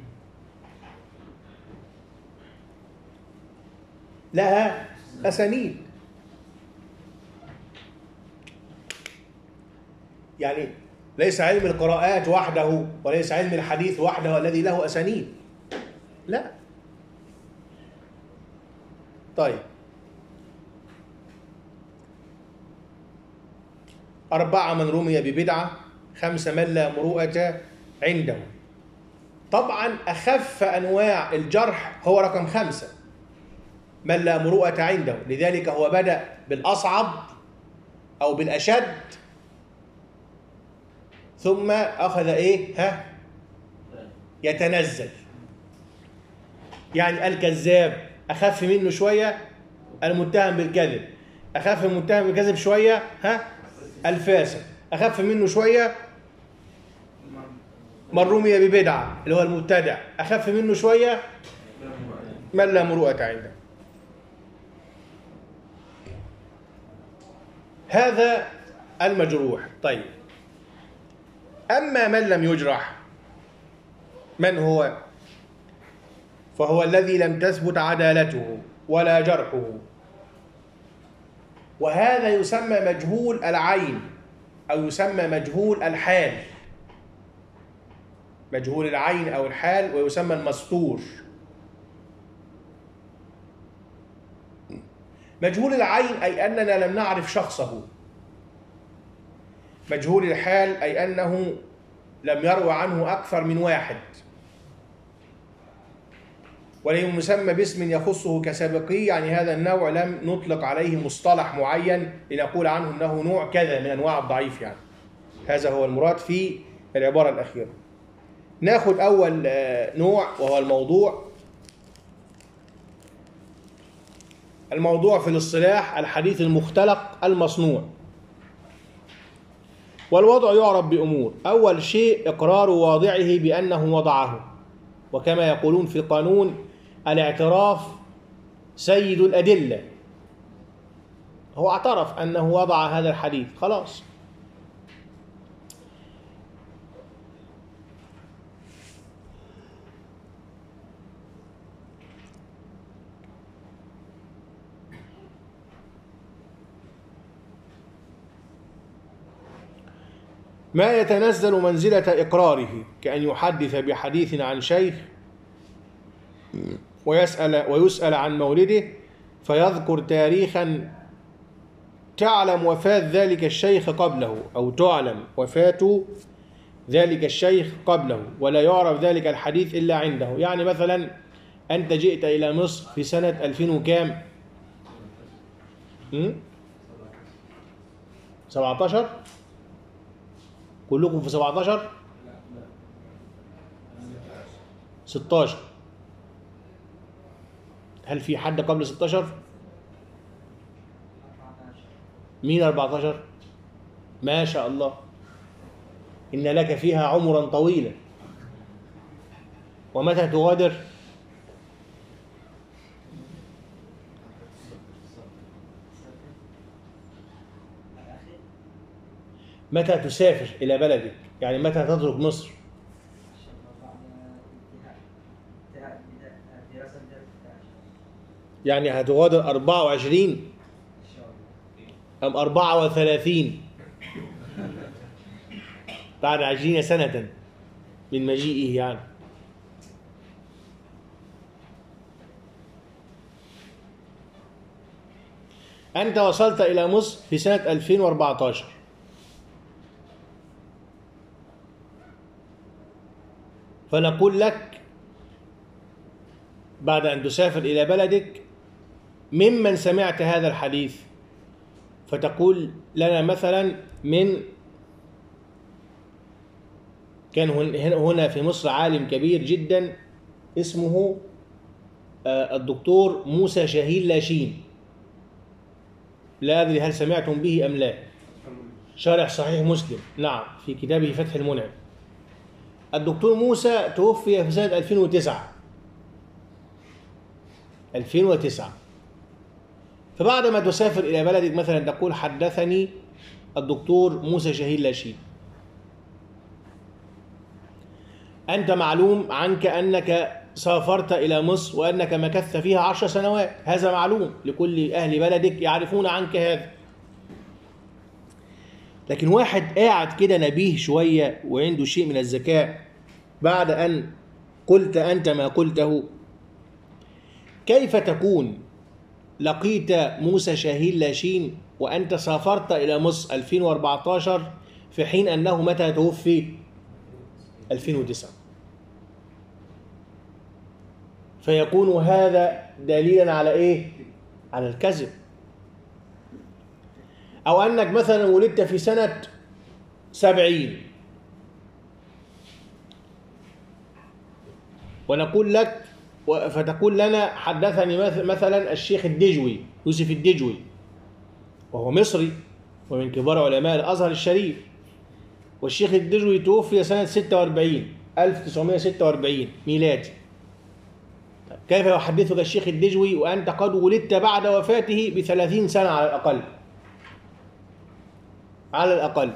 لها أسانيد. يعني ليس علم القراءات وحده وليس علم الحديث وحده الذي له أسانيد، لا. طيب، 4 من رمي ببدعة، 5 من لا مروءة عنده. طبعا أخف أنواع الجرح هو رقم 5، من لا مروءة عنده، لذلك هو بدأ بالأصعب أو بالأشد ثم أخذ إيه؟ يتنزل. يعني الكذاب أخف منه شوية، المتهم بالكذب أخف من المتهم بالكذب شوية، الفاسق أخف منه شوية، من رمي ببدعة اللي هو المبتدع أخف منه شوية، من لا مروءة عنده. هذا المجروح. طيب، أما من لم يجرح من هو؟ فهو الذي لم تثبت عدالته ولا جرحه، وهذا يسمى مجهول العين أو يسمى مجهول الحال. مجهول العين أو الحال، ويسمى المستور. مجهول العين أي أننا لم نعرف شخصه. مجهول الحال أي أنه لم يروى عنه أكثر من واحد، ولم يسمى باسم يخصه كسابقيه، يعني هذا النوع لم نطلق عليه مصطلح معين لنقول عنه انه نوع كذا من انواع الضعيف يعني. هذا هو المراد في العباره الاخيره. ناخذ اول نوع وهو الموضوع. الموضوع في الاصطلاح الحديث المختلق المصنوع. والوضع يعرف بأمور: أول شيء إقرار واضعه بأنه وضعه، وكما يقولون في القانون الاعتراف سيد الأدلة. هو اعترف أنه وضع هذا الحديث، خلاص. ما يتنزل منزلة إقراره، كأن يحدث بحديث عن شيخ ويسأل عن مولده فيذكر تاريخا تعلم وفاة ذلك الشيخ قبله، أو تعلم وفاة ذلك الشيخ قبله، ولا يعرف ذلك الحديث إلا عنده. يعني مثلا أنت جئت إلى مصر في سنة 2000 وكام؟ 17؟ كلكم في 17؟ 16؟ هل في حد قبل 16؟ مين 14؟ ما شاء الله، إن لك فيها عمرا طويلا. ومتى تغادر؟ متى تسافر إلى بلدك؟ يعني متى تترك مصر؟ يعني هتغادر 24 أم 34 بعد 20 سنة من مجيئه يعني. أنت وصلت إلى مصر في سنة 2014، فنقول لك بعد أن تسافر إلى بلدك ممن سمعت هذا الحديث، فتقول لنا مثلا كان هنا في مصر عالم كبير جدا اسمه الدكتور موسى شاهين لاشين، لا أدري هل سمعتم به أم لا، شارح صحيح مسلم، نعم، في كتابه فتح المنعم. الدكتور موسى توفي في سنة 2009. فبعد ما تسافر إلى بلدك مثلا تقول حدثني الدكتور موسى شاهين لاشين، أنت معلوم عنك أنك سافرت إلى مصر وأنك مكثت فيها 10 سنوات، هذا معلوم لكل أهل بلدك، يعرفون عنك هذا. لكن واحد قاعد كده نبيه شوية وعنده شيء من الذكاء، بعد أن قلت أنت ما قلته، كيف تكون لقيت موسى شاهين لاشين وأنت سافرت إلى مصر 2014 في حين أنه متى توفي؟ 2009. فيكون هذا دليلا على إيه؟ على الكذب. أو أنك مثلا ولدت في سنة 70 ونقول لك فتقول لنا حدثني مثلا الشيخ الدجوي يوسف الدجوي، وهو مصري ومن كبار علماء الأزهر الشريف، والشيخ الدجوي توفي سنة 1946 ميلادي. كيف يحدثك الشيخ الدجوي وأنت قد ولدت بعد وفاته ب30 سنة على الأقل؟ على الأقل.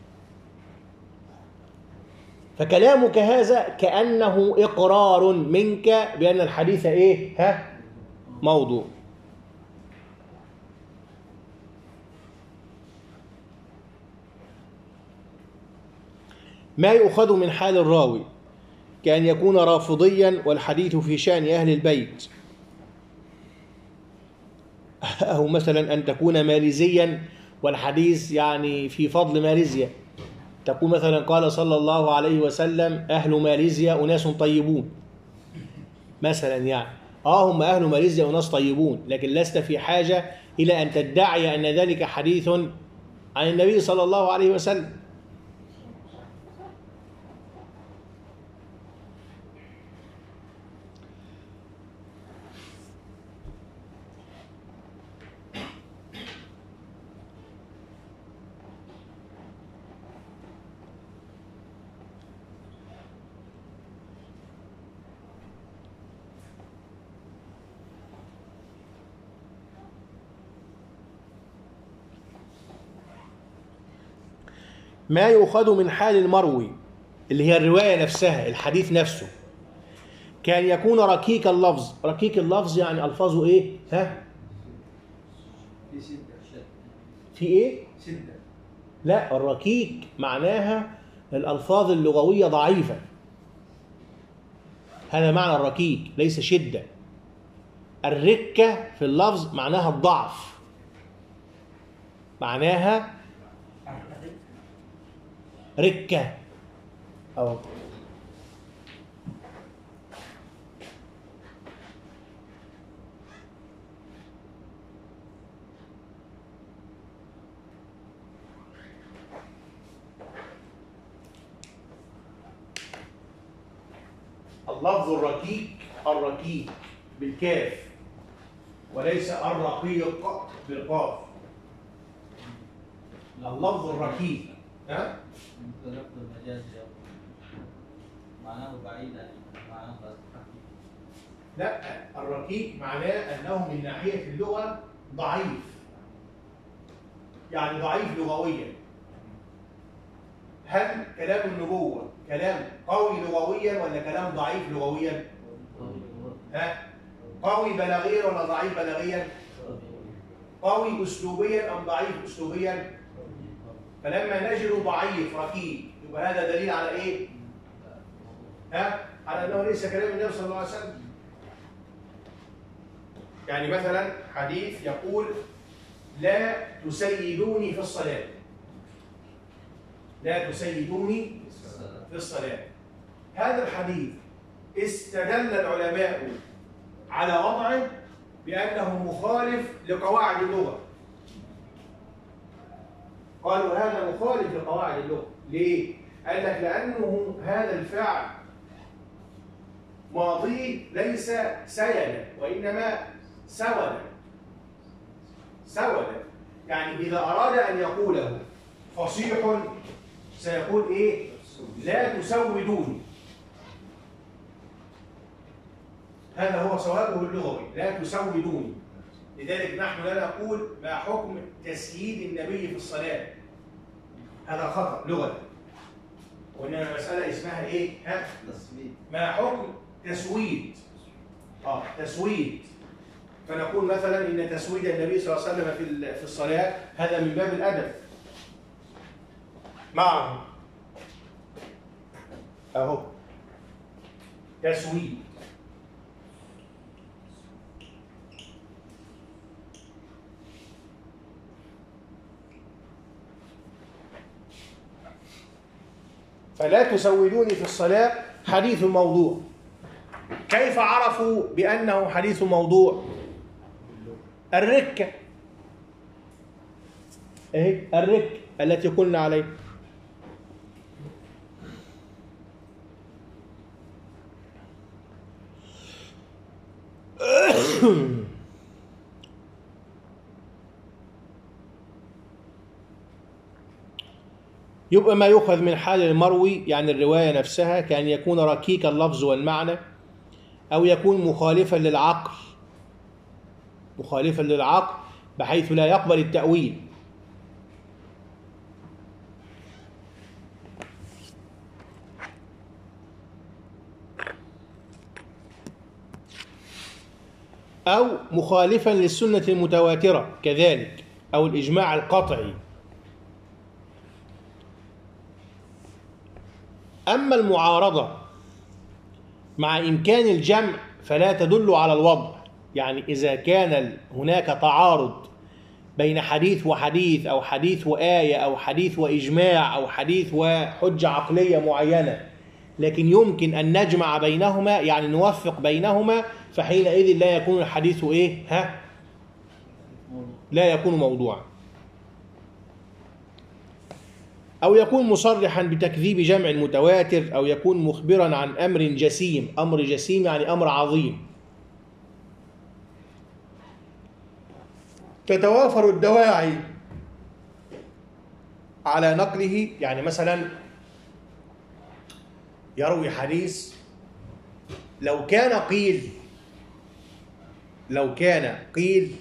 فكلامك هذا كأنه إقرار منك بأن الحديث إيه؟ موضوع. ما يؤخذ من حال الراوي كأن يكون رافضيا والحديث في شأن أهل البيت، أو مثلا أن تكون ماليزيا والحديث يعني في فضل ماليزيا، تقول مثلا قال صلى الله عليه وسلم أهل ماليزيا أناس طيبون مثلا يعني، هم أهل ماليزيا وناس طيبون، لكن لست في حاجة إلى أن تدعي أن ذلك حديث عن النبي صلى الله عليه وسلم. ما يؤخذ من حال المروي اللي هي الرواية نفسها، الحديث نفسه، كان يكون ركيك اللفظ. ركيك اللفظ يعني ألفاظه إيه؟ ها؟ في شدة. في إيه؟ شدة. لا، الركيك معناها الألفاظ اللغوية ضعيفة. هذا معنى الركيك، ليس شدة. الركة في اللفظ معناها الضعف، معناها ركة أو اللفظ الركيك، الركيك بالكاف وليس الرقيق بالقاف. اللفظ الركيك ها؟ لفظ المجاز معناه بعيدا، معناه لا، الركيك معناه أنه من ناحية اللغة ضعيف، يعني ضعيف لغويا. هل كلام النبوة كلام قوي لغويا ولا كلام ضعيف لغويا؟ ها؟ قوي بلاغيا ولا ضعيف بلاغيا؟ قوي أسلوبيا أم ضعيف أسلوبيا؟ فلما نجد ضعيف ركيك يبقى هذا دليل على إيه؟ ها؟ على أنه ليس كلام النبي صلى الله عليه وسلم. يعني مثلا حديث يقول لا تسيدوني في الصلاة، لا تسيدوني في الصلاة. هذا الحديث استدل العلماء على وضعه بأنه مخالف لقواعد اللغة. قالوا هذا مخالف لقواعد اللغة. ليه؟ قال لك لأنه هذا الفعل ماضيه ليس سيلا وإنما سولا. سولا يعني إذا أراد أن يقوله فصيح سيقول إيه؟ لا تسودوني. هذا هو صوابه اللغوي، لا تسودوني. لذلك نحن لا نقول ما حكم تسييد النبي في الصلاة، هذا خطأ لغة، وإنما مسألة اسمها إيه؟ ها؟ ما حكم تسويد؟ تسويد. فنقول مثلا إن تسويد النبي صلى الله عليه وسلم في الصلاة هذا من باب الأدب معه. أهو تسويد. فلا تسودوني في الصلاة حديث موضوع. كيف عرفوا بأنه حديث موضوع؟ الركة، اهي الركة التي قلنا عليها. يبقى ما يؤخذ من حال المروي يعني الرواية نفسها كان يكون ركيك اللفظ والمعنى، أو يكون مخالفا للعقل، مخالفا للعقل بحيث لا يقبل التأويل. أو مخالفا للسنة المتواترة كذلك، أو الإجماع القطعي. أما المعارضة مع إمكان الجمع فلا تدل على الوضع. يعني إذا كان هناك تعارض بين حديث وحديث، أو حديث وآية، أو حديث وإجماع، أو حديث وحجة عقلية معينة، لكن يمكن أن نجمع بينهما، يعني نوفق بينهما، فحينئذ لا يكون الحديث إيه؟ لا يكون موضوعا. أو يكون مصرحا بتكذيب جمع المتواتر، أو يكون مخبرا عن أمر جسيم. أمر جسيم يعني أمر عظيم. تتوافر الدواعي على نقله، يعني مثلا يروي حديث لو كان قيل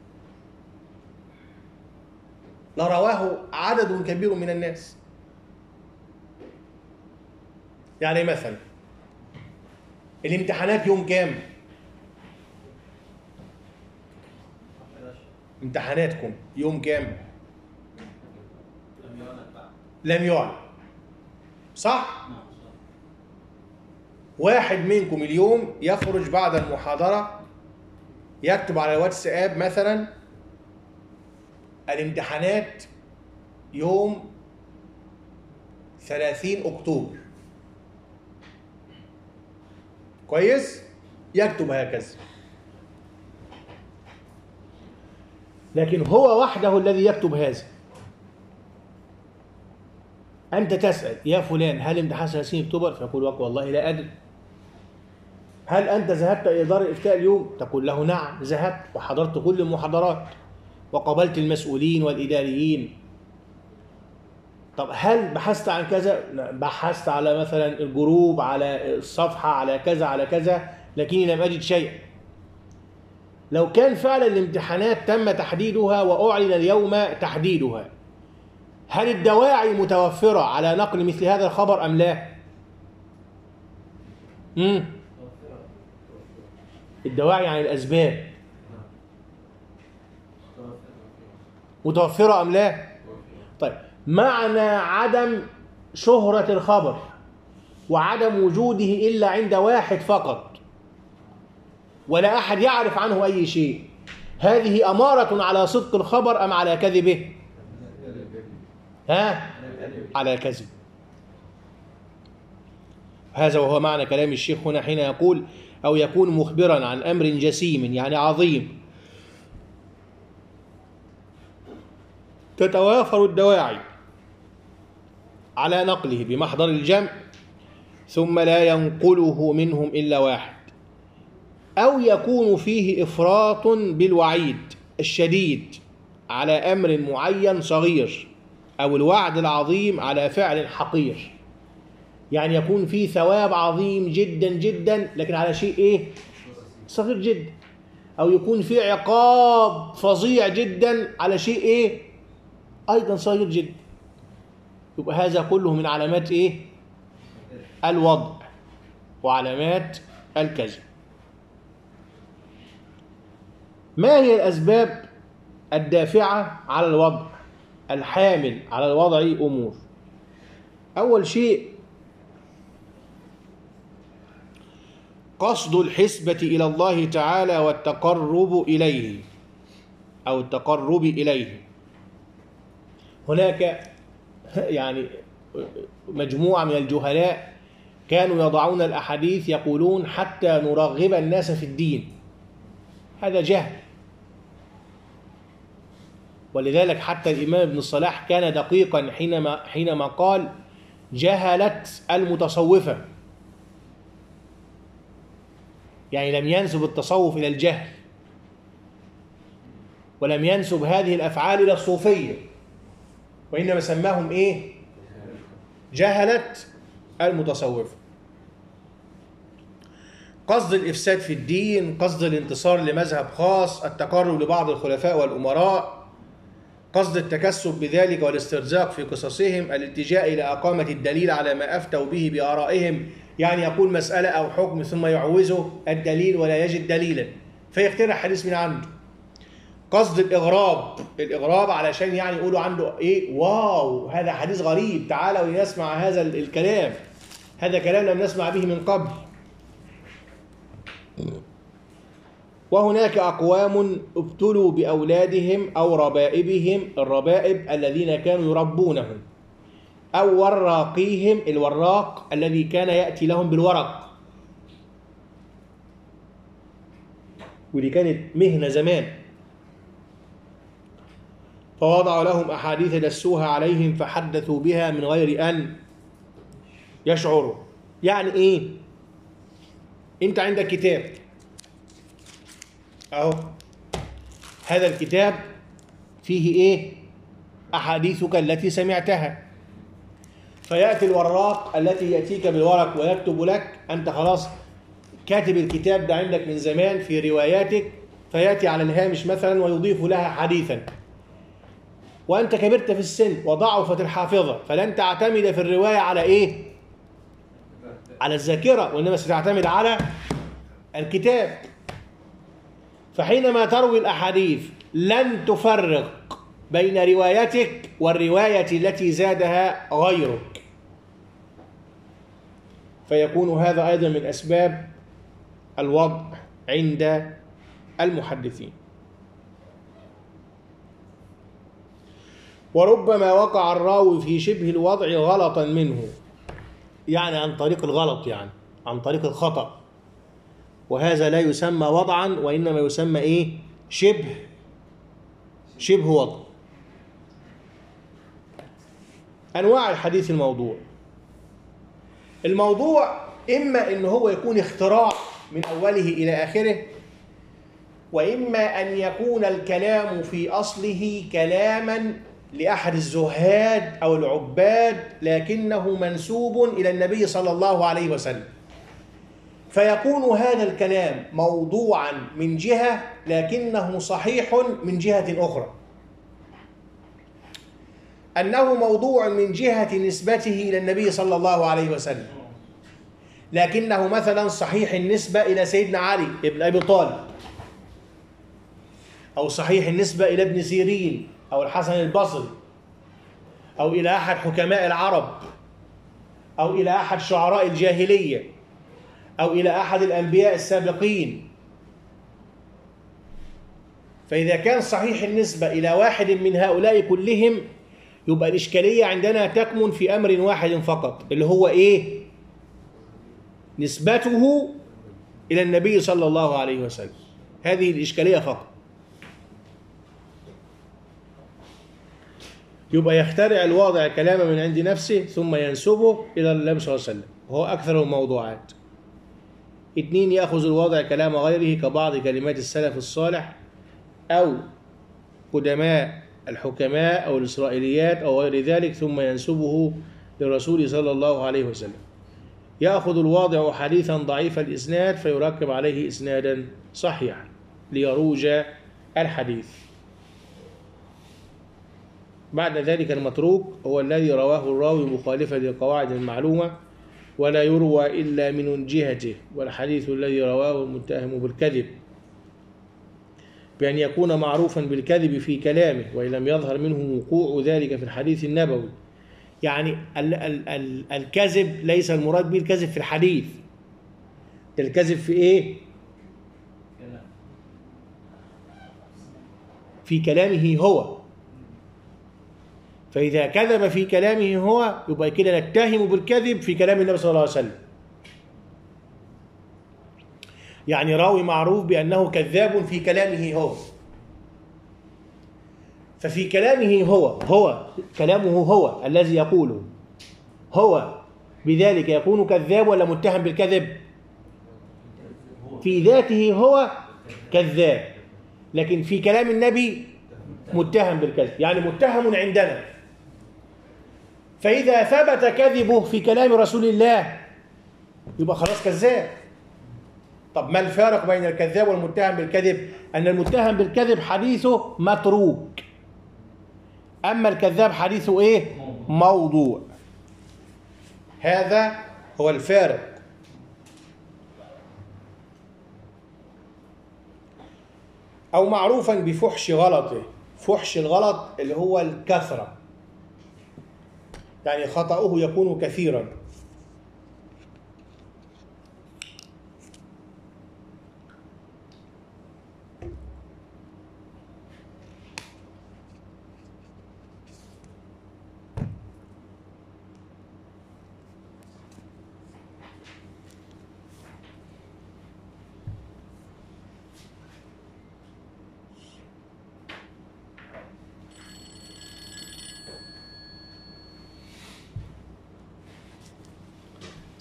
لرواه عدد كبير من الناس. يعني مثلا الامتحانات يوم كام؟ امتحاناتكم يوم كام؟ لم يعلم. صح؟ واحد منكم اليوم يخرج بعد المحاضرة يكتب على الواتساب مثلا الامتحانات يوم 30 أكتوبر. كويس؟ يكتب هكذا. لكن هو وحده الذي يكتب هذا. أنت تسأل يا فلان هل امتحان 30 أكتوبر؟ فيقول لك والله لا أدري. هل أنت ذهبت إلى دار الإفتاء اليوم؟ تقول له نعم ذهبت وحضرت كل المحاضرات وقابلت المسؤولين والإداريين. طب هل بحثت عن كذا؟ بحثت على مثلا الجروب، على الصفحة، على كذا على كذا، لكني لم أجد شيئا. لو كان فعلا الامتحانات تم تحديدها وأعلن اليوم تحديدها، هل الدواعي متوفرة على نقل مثل هذا الخبر أم لا؟ الدواعي عن الأسباب متوفرة أم لا؟ طيب، معنى عدم شهرة الخبر وعدم وجوده إلا عند واحد فقط ولا أحد يعرف عنه أي شيء، هذه أمارة على صدق الخبر أم على كذبه؟ على كذب. هذا وهو معنى كلام الشيخ هنا حين يقول أو يكون مخبرا عن أمر جسيم، يعني عظيم، تتوافر الدواعي على نقله بمحضر الجمع ثم لا ينقله منهم إلا واحد، أو يكون فيه إفراط بالوعيد الشديد على أمر معين صغير، أو الوعد العظيم على فعل حقير. يعني يكون فيه ثواب عظيم جدا جدا لكن على شيء صغير جدا، أو يكون فيه عقاب فظيع جدا على شيء أيضا صغير جدا. يبقى هذا كله من علامات الوضع وعلامات الكذب. ما هي الأسباب الدافعة على الوضع الحامل على الوضع أمور؟ أول شيء قصد الحسبة إلى الله تعالى والتقرب إليه أو التقرب إليه. هناك يعني مجموعة من الجهلاء كانوا يضعون الأحاديث يقولون حتى نرغب الناس في الدين. هذا جهل، ولذلك حتى الإمام ابن الصلاح كان دقيقا حينما قال جهلت المتصوفة، يعني لم ينسب التصوف إلى الجهل ولم ينسب هذه الأفعال إلى الصوفية، وإنما سماهم جهلت المتصوفة. قصد الإفساد في الدين، قصد الانتصار لمذهب خاص، التقرب لبعض الخلفاء والأمراء، قصد التكسب بذلك والاسترزاق في قصصهم، الالتجاء إلى أقامة الدليل على ما أفتوا به بآرائهم، يعني يقول مسألة أو حكم ثم يعوزه الدليل ولا يجد دليلا فيخترع حديث من عنده. قصد الإغراب علشان يعني يقولوا عنده واو هذا حديث غريب، تعالوا لنسمع هذا الكلام، هذا كلام لم نسمع به من قبل. وهناك أقوام ابتلوا بأولادهم أو ربائبهم، الربائب الذين كانوا يربونهم، أو وراقيهم، الوراق الذي كان يأتي لهم بالورق، ودي كانت مهنة زمان. فوضعوا لهم أحاديث دسوها عليهم فحدثوا بها من غير أن يشعروا. يعني إيه؟ أنت عندك كتاب أهو، هذا الكتاب فيه إيه؟ أحاديثك التي سمعتها، فيأتي الوراق التي يأتيك بالورق ويكتب لك، أنت خلاص كاتب الكتاب ده عندك من زمان في رواياتك، فيأتي على الهامش مثلا ويضيف لها حديثا، وأنت كبرت في السن وضعفت الحافظة، فلن تعتمد في الرواية على إيه؟ على الذاكرة، وإنما ستعتمد على الكتاب. فحينما تروي الأحاديث لن تفرق بين روايتك والرواية التي زادها غيرك، فيكون هذا أيضا من أسباب الوضع عند المحدثين. وربما وقع الراوي في شبه الوضع غلطا منه، يعني عن طريق الغلط، يعني عن طريق الخطأ، وهذا لا يسمى وضعا، وإنما يسمى إيه؟ شبه وضع. أنواع الحديث الموضوع. الموضوع إما إن هو يكون اختراع من أوله إلى آخره، وإما أن يكون الكلام في أصله كلاما لأحد الزهاد أو العباد لكنه منسوب إلى النبي صلى الله عليه وسلم، فيكون هذا الكلام موضوعا من جهة لكنه صحيح من جهة أخرى. أنه موضوع من جهة نسبته إلى النبي صلى الله عليه وسلم، لكنه مثلا صحيح النسبة إلى سيدنا علي ابن أبي طالب، أو صحيح النسبة إلى ابن سيرين أو الحسن البصري، أو إلى أحد حكماء العرب، أو إلى أحد شعراء الجاهلية، أو إلى أحد الأنبياء السابقين. فإذا كان صحيح النسبة إلى واحد من هؤلاء كلهم، يبقى الإشكالية عندنا تكمن في أمر واحد فقط، اللي هو إيه؟ نسبته إلى النبي صلى الله عليه وسلم. هذه الإشكالية فقط. يبقى يخترع الواضع كلاما من عند نفسه ثم ينسبه إلى النبي صلى الله عليه وسلم، وهو أكثر الموضوعات. 2، يأخذ الواضع كلام غيره كبعض كلمات السلف الصالح أو قدماء الحكماء أو الإسرائيليات أو غير ذلك ثم ينسبه للرسول صلى الله عليه وسلم. يأخذ الواضع حديثا ضعيف الإسناد فيركب عليه إسنادا صحيحا ليروج الحديث. بعد ذلك المتروك هو الذي رواه الراوي مخالفا للقواعد المعلومة ولا يروى إلا من جهته، والحديث الذي رواه المتهم بالكذب، بأن يكون معروفا بالكذب في كلامه وإن لم يظهر منه وقوع ذلك في الحديث النبوي. يعني الكذب ليس المراد به الكذب في الحديث، الكذب في إيه؟ في كلامه هو. فإذا كذب في كلامه هو يبقى كده نتهم بالكذب في كلام النبي صلى الله عليه وسلم. يعني راوي معروف بأنه كذاب في كلامه هو، ففي كلامه هو كلامه هو الذي يقوله هو، بذلك يكون كذاب ولا متهم بالكذب؟ في ذاته هو كذاب، لكن في كلام النبي متهم بالكذب، يعني متهم عندنا. فإذا ثبت كذبه في كلام رسول الله يبقى خلاص كذاب. طب ما الفارق بين الكذاب والمتهم بالكذب؟ أن المتهم بالكذب حديثه متروك، أما الكذاب حديثه إيه؟ موضوع. هذا هو الفارق. أو معروفا بفحش غلطه. فحش الغلط اللي هو الكثرة، يعني خطأه يكون كثيرا.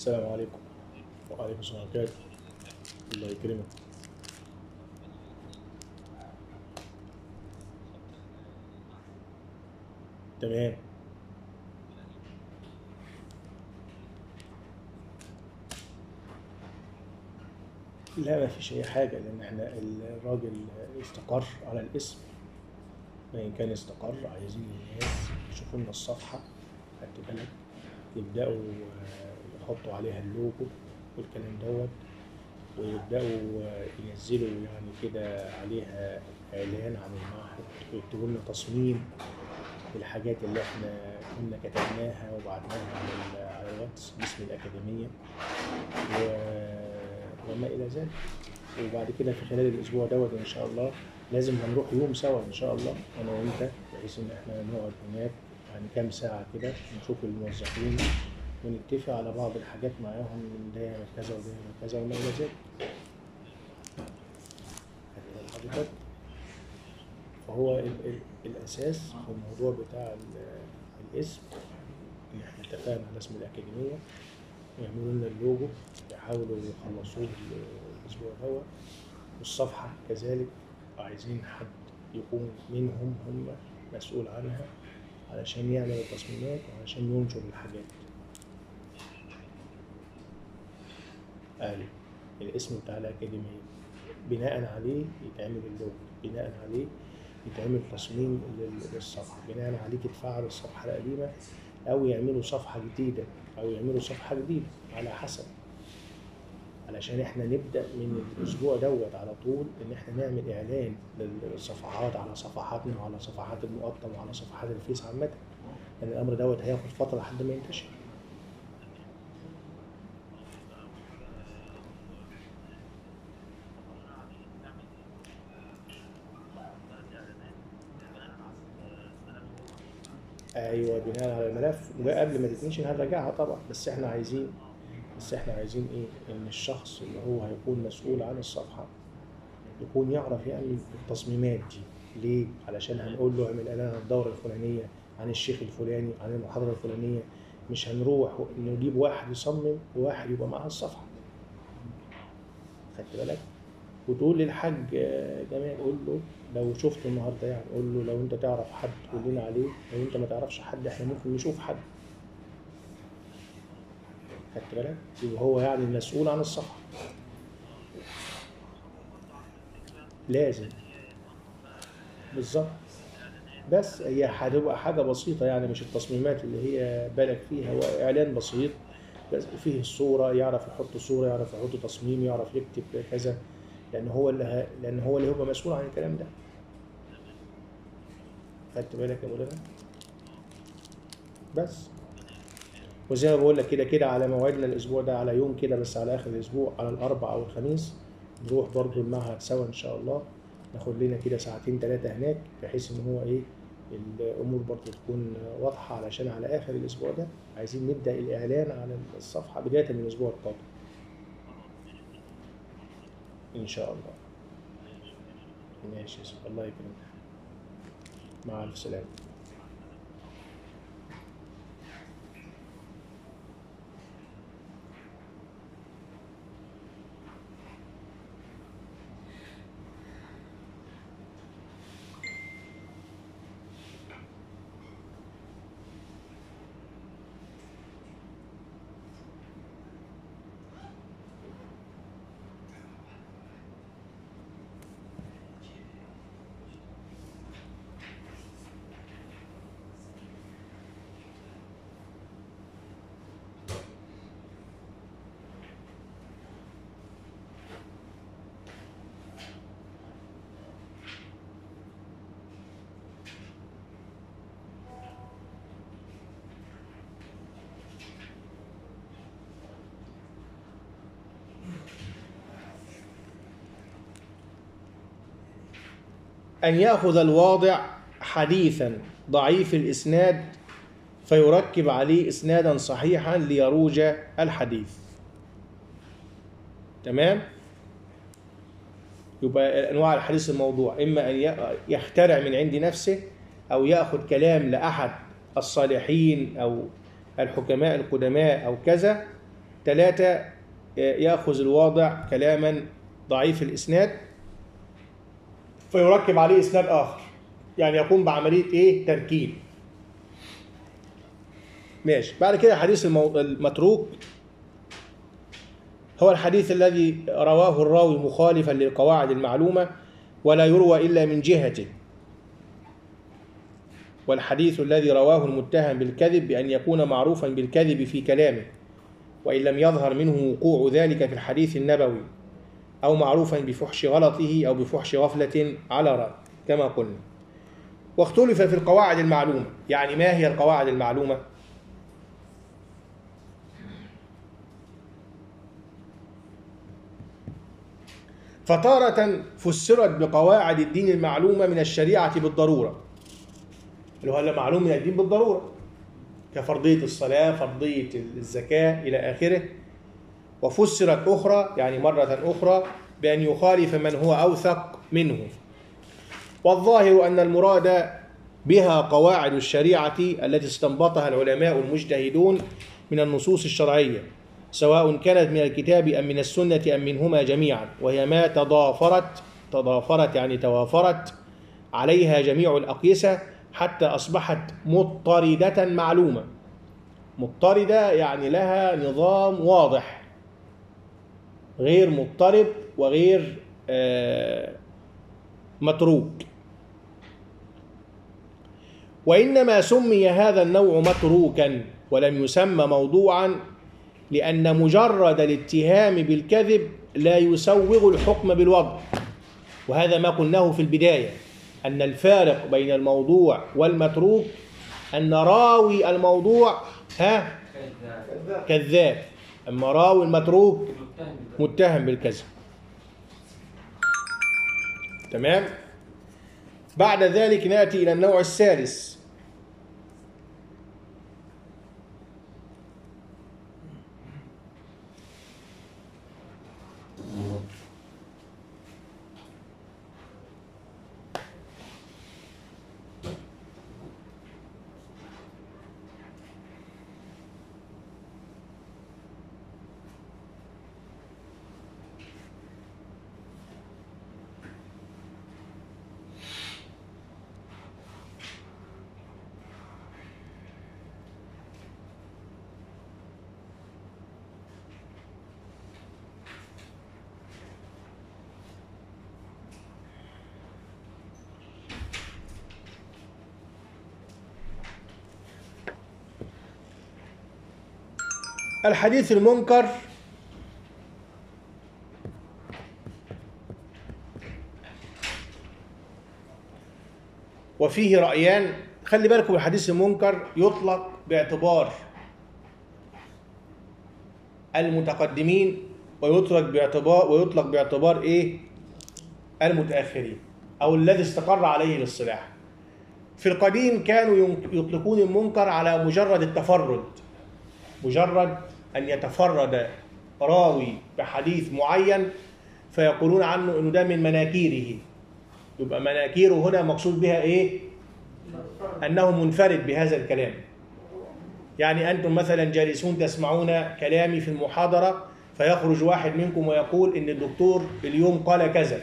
السلام عليكم. وعليكم السلام ورحمة الله وبركاته. الله يكرمك. تمام. لا، ما فيش أي حاجة، لأن احنا الراجل استقر على الاسم، وإن كان استقر عايزين الناس يشوفوا لنا الصفحة، خدت بالك، يبدأوا يحطوا عليها اللوجو والكلام دوت، ويبدأوا ينزلوا يعني كده عليها إعلان عن المعهد، ويكتبوا لنا تصميم الحاجات اللي احنا كنا كتبناها وبعتناها على الواتس باسم الأكاديمية وما إلى ذلك. وبعد كده في خلال الأسبوع دوت إن شاء الله لازم هنروح يوم سوا إن شاء الله أنا وأنت، بحيث إن احنا نقعد هناك يعني كام ساعة كده نشوف الموظفين ونتفق على بعض الحاجات معاهم من ده كذا وده كذا وما إلى ذلك. فهو الأساس في الموضوع بتاع الاسم إن احنا اتفقنا على اسم الأكاديمية، ويعملوا لنا اللوجو، يحاولوا يخلصوه الأسبوع دوت، والصفحة كذلك عايزين حد يكون منهم هم مسؤول عنها علشان يعمل التصميمات وعلشان ينشر الحاجات. الاسم بتاع الأكاديمية بناء عليه يتعمل اللوجو، بناء عليه يتعمل تصميم للصفحة، بناء عليه تتفعل الصفحة القديمة أو يعملوا صفحة جديدة على حسب، علشان احنا نبدأ من الأسبوع دوت على طول إن احنا نعمل إعلان للصفحات على صفحاتنا وعلى صفحات المقطم وعلى صفحات الفيس عامة، لأن الأمر دوت هياخد فترة لحد ما ينتشر. ايوه، بناء على الملف، وقبل ما تتنشر هنراجعها طبعا، بس احنا عايزين ايه، ان الشخص اللي هو هيكون مسؤول عن الصفحه يكون يعرف يعمل التصميمات دي. ليه؟ علشان هنقول له اعمل اعلان عن الدوره الفلانيه، عن الشيخ الفلاني، عن المحاضره الفلانيه، مش هنروح نجيب واحد يصمم وواحد يبقى معاه الصفحه. خدت بالك؟ وتقول للحاج جمال، قول له لو شفت النهارده يعني، قول له لو انت تعرف حد قول لنا عليه، لو انت ما تعرفش حد احنا ممكن نشوف حد. خدت بالك؟ يبقى هو يعني المسؤول عن الصفحه. لازم بالظبط، بس هي هتبقى حاجه بسيطه يعني، مش التصميمات اللي هي بالك فيها، هو اعلان بسيط بس فيه الصوره، يعرف يحط صوره، يعرف يحط تصميم، يعرف يكتب كذا، لان هو اللي هو مسؤول عن الكلام ده. خدت بالك يا مولانا؟ بس وزي ما بقول لك كده على موعدنا الاسبوع ده، على يوم كده بس على اخر الاسبوع، على الاربعاء او الخميس نروح برضو المعهد سوا ان شاء الله، ناخد لنا كده ساعتين 3 هناك، بحيث ان هو ايه الامور برضو تكون واضحه، علشان على اخر الاسبوع ده عايزين نبدا الاعلان على الصفحه بدايه من الاسبوع القادم ان شاء الله. ماشي يا سيدي، الله يكرمك. مع الف سلامه. أن يأخذ الواضع حديثا ضعيف الإسناد فيركب عليه إسنادا صحيحا ليروج الحديث. تمام؟ يبقى أنواع الحديث الموضوع، إما أن يخترع من عند نفسه، أو يأخذ كلام لأحد الصالحين أو الحكماء القدماء أو كذا، 3 يأخذ الواضع كلاما ضعيف الإسناد فيركب عليه إسناد آخر، يعني يقوم بعملية تركيب. ماشي. بعد كده الحديث المتروك هو الحديث الذي رواه الراوي مخالفا للقواعد المعلومة ولا يروى إلا من جهته، والحديث الذي رواه المتهم بالكذب بأن يكون معروفا بالكذب في كلامه وإن لم يظهر منه وقوع ذلك في الحديث النبوي، أو معروفا بفحش غلطه أو بفحش غفلة على رأي كما قلنا. واختلف في القواعد المعلومة. يعني ما هي القواعد المعلومة؟ فتارة فسرت بقواعد الدين المعلومة من الشريعة بالضرورة، اللي هو معلوم من الدين بالضرورة، كفرضية الصلاة، فرضية الزكاة إلى آخره. وفسرت أخرى يعني مرة أخرى بأن يخالف من هو أوثق منه. والظاهر أن المراد بها قواعد الشريعة التي استنبطها العلماء المجتهدون من النصوص الشرعية، سواء كانت من الكتاب أم من السنة أم منهما جميعا، وهي ما تضافرت يعني توافرت عليها جميع الأقيسة حتى أصبحت مضطردة معلومة. مضطردة يعني لها نظام واضح، غير مضطرب وغير متروك. وإنما سمي هذا النوع متروكا ولم يسمى موضوعا لأن مجرد الاتهام بالكذب لا يسوغ الحكم بالوضع. وهذا ما قلناه في البداية، أن الفارق بين الموضوع والمتروك أن راوي الموضوع كذاب، أما راوي المتروك متهم بالكذب. تمام. بعد ذلك نأتي إلى النوع الثالث، الحديث المنكر وفيه رأيان. خلي بالكم الحديث المنكر يطلق باعتبار المتقدمين ويطلق باعتبار المتأخرين أو الذي استقر عليه الاصطلاح. في القديم كانوا يطلقون المنكر على مجرد التفرد، مجرد أن يتفرد راوي بحديث معين فيقولون عنه أنه ده من مناكيره. يبقى مناكيره هنا مقصود بها أنه منفرد بهذا الكلام. يعني أنتم مثلا جالسون تسمعون كلامي في المحاضرة فيخرج واحد منكم ويقول إن الدكتور اليوم قال كذا،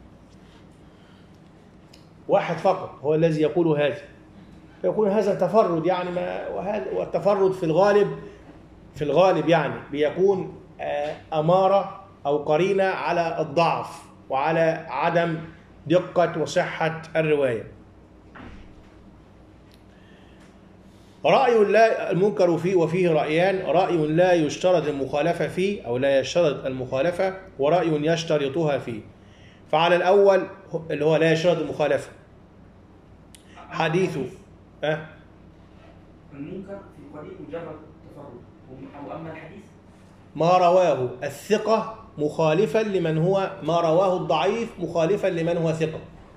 واحد فقط هو الذي يقول هذا، فيقول هذا تفرد. يعني والتفرد في الغالب يعني بيكون أمارة أو قرينة على الضعف وعلى عدم دقة وصحة الرواية. رأي لا المنكر فيه وفيه رأيان: رأي لا يشترط المخالفة فيه أو لا يشترط المخالفة، ورأي يشترطها فيه. فعلى الأول اللي هو لا يشترط المخالفة حديثه المنكر في القليل مجرد تفرد، أو أما الحديث ما رواه الثقة مخالفا لمن هو ما رواه الضعيف مخالفا لمن هو ثقة.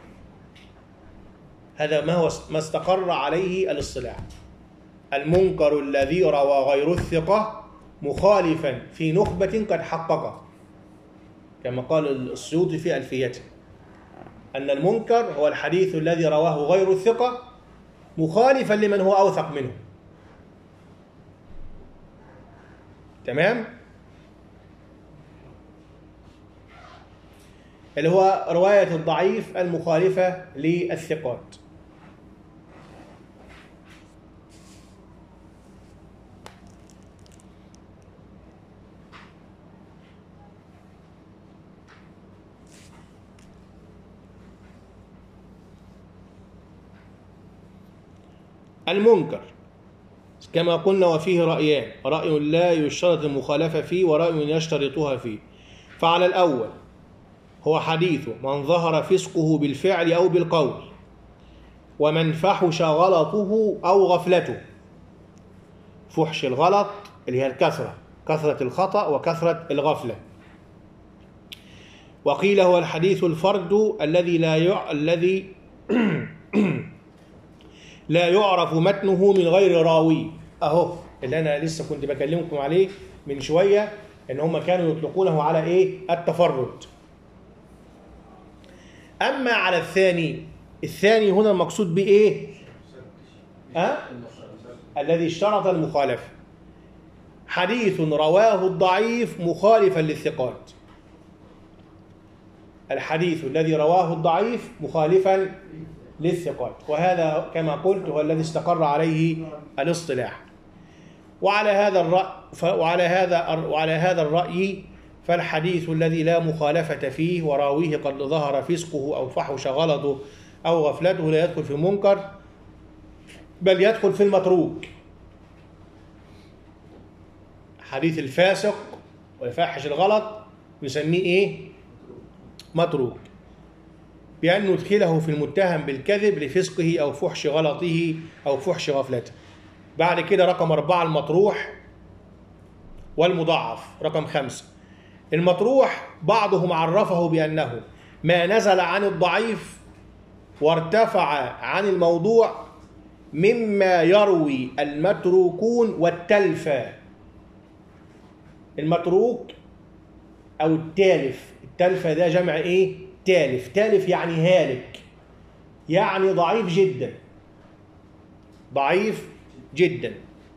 هذا ما استقر عليه الاصطلاح. المنكر الذي روى غير الثقة مخالفا في نخبة قد حققه، كما قال السيوطي في ألفيته، أن المنكر هو الحديث الذي رواه غير الثقة مخالفا لمن هو أوثق منه. تمام؟ اللي هو رواية الضعيف المخالفة للثقات. المنكر كما قلنا وفيه رأيان، رأي لا يشترط المخالفة فيه ورأي يشترطها فيه. فعلى الأول هو حديث من ظهر فسقه بالفعل أو بالقول، ومن فحش غلطه أو غفلته. فحش الغلط اللي هي الكثرة، كثرة الخطأ وكثرة الغفلة. وقيل هو الحديث الفرد الذي لا يعرف متنه من غير راوي. اهو اللي انا لسه كنت بكلمكم عليه من شويه، ان هم كانوا يطلقونه على ايه؟ التفرد. اما على الثاني هنا المقصود بايه؟ الذي اشترط المخالفه. حديث رواه الضعيف مخالفا للثقات. الحديث الذي رواه الضعيف مخالفا للثقات، وهذا كما قلت هو الذي استقر عليه الاصطلاح. وعلى هذا الرأي فالحديث الذي لا مخالفة فيه وراويه قد ظهر فسقه أو فحش غلطه أو غفلته لا يدخل في المنكر، بل يدخل في المتروك. حديث الفاسق والفاحش الغلط نسميه ايه؟ متروك، بأن ندخله في المتهم بالكذب لفسقه أو فحش غلطه أو فحش غفلته. بعد كده رقم 4 المطروح والمضاعف. رقم 5 المطروح بعضهم عرفه بأنه ما نزل عن الضعيف وارتفع عن الموضوع مما يروي المتروكون والتلفة. المتروك أو التالف، التلفة ده جمع إيه؟ تالف. تالف يعني هالك، يعني ضعيف جدا، ضعيف جدا.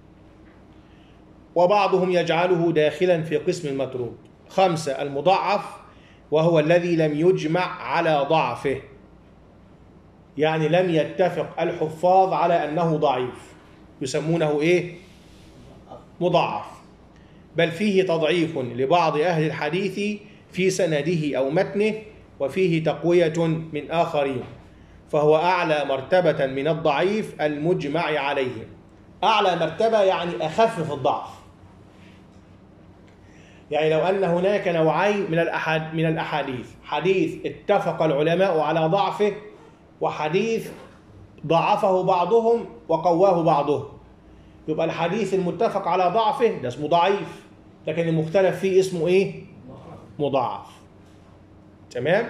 وبعضهم يجعله داخلا في قسم المتروك. 5 المضاعف، وهو الذي لم يجمع على ضعفه، يعني لم يتفق الحفاظ على أنه ضعيف، يسمونه إيه؟ مضاعف، بل فيه تضعيف لبعض أهل الحديث في سنده أو متنه، وفيه تقوية من آخرين، فهو أعلى مرتبة من الضعيف المجمع عليه. أعلى مرتبة يعني أخف في الضعف. يعني لو أن هناك نوعين من الأحاديث، حديث اتفق العلماء على ضعفه، وحديث ضعفه بعضهم وقواه بعضهم، يبقى الحديث المتفق على ضعفه ده اسمه ضعيف، لكن المختلف فيه اسمه إيه؟ مضاعف. تمام؟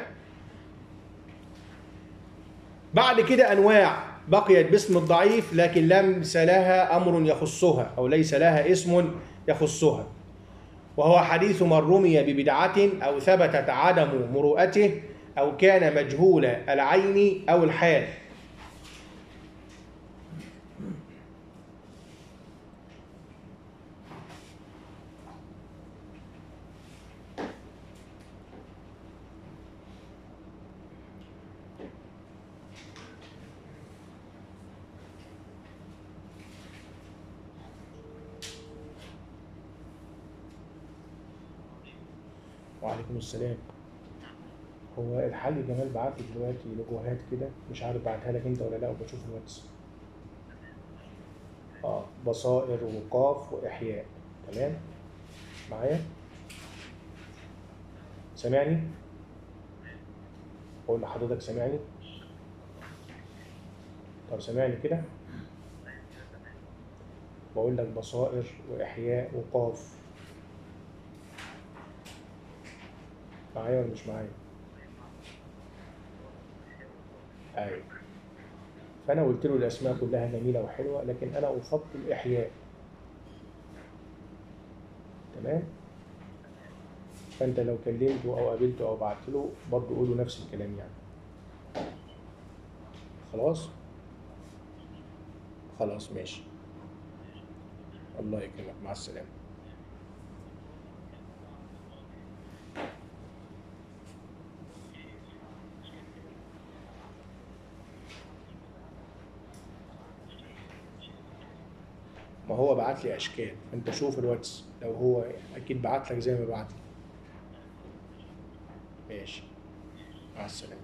بعد كده أنواع بقيت باسم الضعيف لكن ليس لها أمر يخصها، أو ليس لها اسم يخصها، وهو حديث من رمي ببدعة أو ثبتت عدم مروءته أو كان مجهول العين أو الحال. وعليكم السلام. هو الحاج جمال بعت لي دلوقتي لوجوهات كده، مش عارف بعتها لك انت ولا لا، وبشوف الواتس. بصائر وقاف واحياء. تمام معايا؟ سامعني؟ بقول لحضرتك سامعني؟ طب سامعني كده؟ بقول لك بصائر واحياء وقاف. معايا ولا مش معايا؟ ايوه. فانا قلت له الاسماء كلها جميله وحلوه، لكن انا افضل احياء. تمام؟ فانت لو كلمته او قابلته او بعت له برضه قوله نفس الكلام يعني. خلاص ماشي. الله يكرمك، مع السلامه. ما هو بعت لي اشكال، انت شوف الواتس لو هو اكيد بعت لك زي ما بعت لي. ماشي، مع السلامه.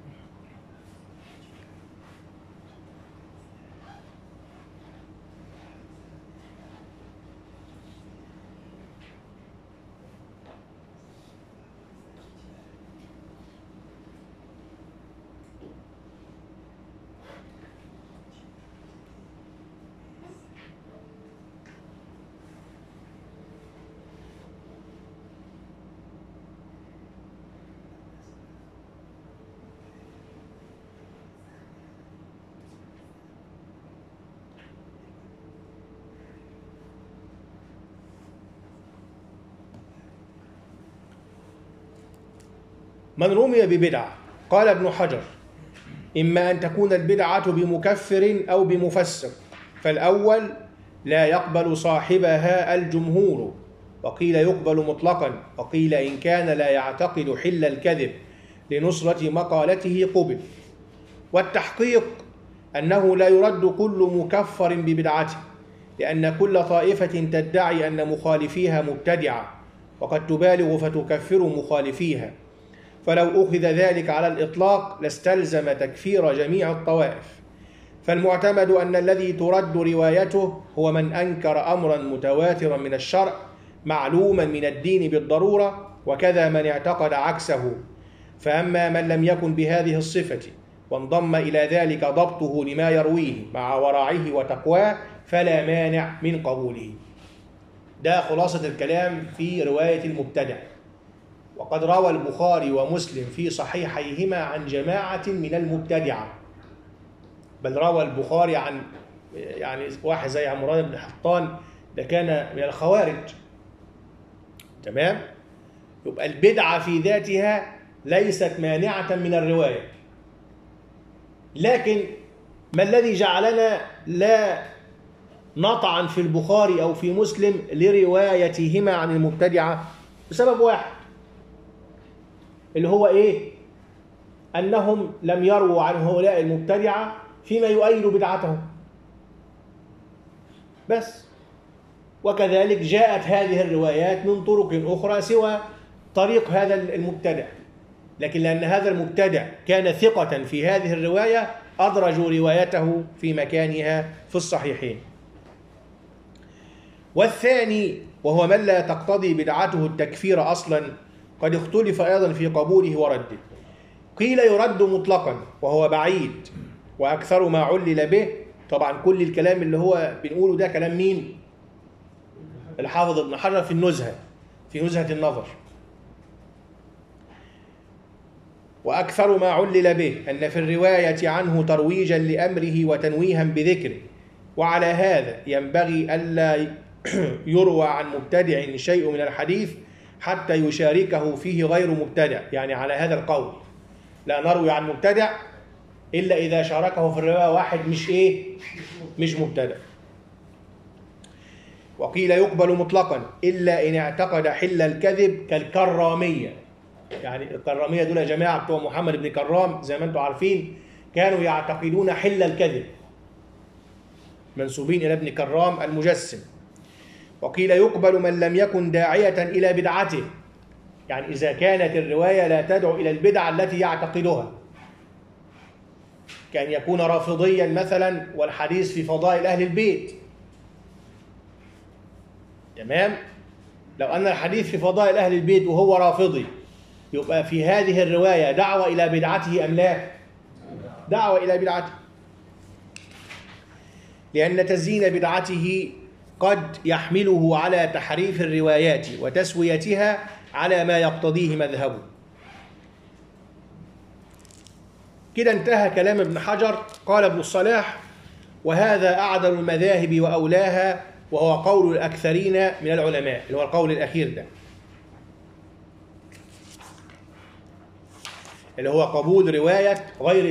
من رمي ببدعة، قال ابن حجر: إما أن تكون البدعة بمكفر أو بمفسق، فالأول لا يقبل صاحبها الجمهور، وقيل يقبل مطلقا، وقيل إن كان لا يعتقد حل الكذب لنصرة مقالته قبل. والتحقيق أنه لا يرد كل مكفر ببدعته، لأن كل طائفة تدعي أن مخالفيها مبتدعة، وقد تبالغ فتكفر مخالفيها، فلو أخذ ذلك على الإطلاق لاستلزم تكفير جميع الطوائف. فالمعتمد أن الذي ترد روايته هو من أنكر أمرا متواترا من الشرع معلوما من الدين بالضرورة، وكذا من اعتقد عكسه. فأما من لم يكن بهذه الصفة وانضم إلى ذلك ضبطه لما يرويه مع ورعه وتقواه فلا مانع من قبوله. ده خلاصة الكلام في رواية المبتدع. وقد روى البخاري ومسلم في صحيحيهما عن جماعة من المبتدعة، بل روى البخاري عن واحد زي عمران بن حطان، ده كان من الخوارج. تمام؟ يبقى البدعة في ذاتها ليست مانعة من الرواية، لكن ما الذي جعلنا لا نطعن في البخاري أو في مسلم لروايتهما عن المبتدعة؟ بسبب واحد، اللي هو إيه؟ أنهم لم يروا عن هؤلاء المبتدعة فيما يؤيد بدعتهم بس. وكذلك جاءت هذه الروايات من طرق أخرى سوى طريق هذا المبتدع، لكن لأن هذا المبتدع كان ثقة في هذه الرواية أدرجوا روايته في مكانها في الصحيحين. والثاني وهو من لا تقتضي بدعته التكفير أصلا قد اختلف أيضا في قبوله ورده. قيل يرد مطلقا وهو بعيد، وأكثر ما علل به، طبعا كل الكلام اللي هو بنقوله ده كلام مين؟ الحافظ ابن حجر في النزهة، في نزهة النظر. وأكثر ما علل به أن في الرواية عنه ترويجا لأمره وتنويها بذكره، وعلى هذا ينبغي ألا يروى عن مبتدع شيء من الحديث حتى يشاركه فيه غير مبتدع. يعني على هذا القول لا نروي عن مبتدع إلا إذا شاركه في الرواية واحد مش مبتدع. وقيل يقبل مطلقا إلا إن اعتقد حل الكذب كالكرامية. يعني الكرامية دول يا جماعة بتوع محمد بن كرام، زي ما انتم عارفين كانوا يعتقدون حل الكذب، منسوبين إلى ابن كرام المجسم. وقيل يقبل من لم يكن داعية إلى بدعته، يعني إذا كانت الرواية لا تدعو إلى البدعة التي يعتقدها، كأن يكون رافضيا مثلا والحديث في فضائل أهل البيت. تمام؟ لو أن الحديث في فضائل أهل البيت وهو رافضي، يبقى في هذه الرواية دعوة إلى بدعته أم لا؟ دعوة إلى بدعته، لأن تزيين بدعته قد يحمله على تحريف الروايات وتسويتها على ما يقتضيه مذهبه. كده انتهى كلام ابن حجر. قال ابن الصلاح: وهذا أعدل المذاهب وأولاها، وهو قول الأكثرين من العلماء، اللي هو القول الأخير ده، اللي هو قبول رواية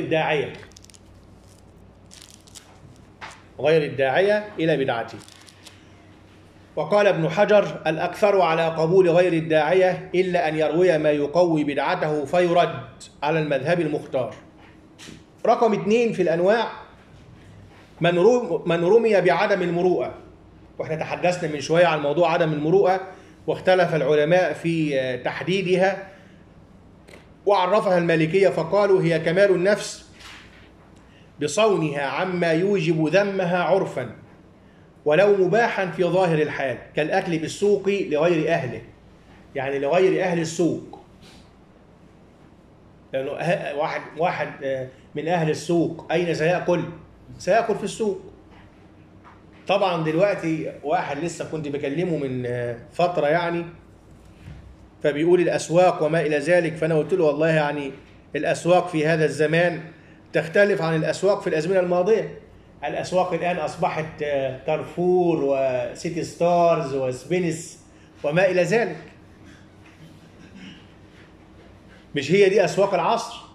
غير الداعية إلى بدعته. وقال ابن حجر: الأكثر على قبول غير الداعية إلا أن يروي ما يقوي بدعته فيرد على المذهب المختار. رقم 2 في الأنواع من رمي بعدم المروءة، واحنا تحدثنا من شوية عن موضوع عدم المروءة، واختلف العلماء في تحديدها، وعرفها المالكية فقالوا هي كمال النفس بصونها عما يوجب ذمها عرفا ولو مباحا في ظاهر الحال، كالأكل بالسوق لغير أهله، يعني لغير أهل السوق. لأنه واحد من أهل السوق أين سيأكل؟ سيأكل في السوق. طبعا دلوقتي واحد لسه كنت بكلمه من فترة يعني، فبيقول الأسواق وما إلى ذلك، فأنا قلت له والله يعني الأسواق في هذا الزمان تختلف عن الأسواق في الأزمنة الماضية. الأسواق الآن أصبحت كارفور وسيتي ستارز وسبينس وما إلى ذلك. مش هي دي أسواق العصر؟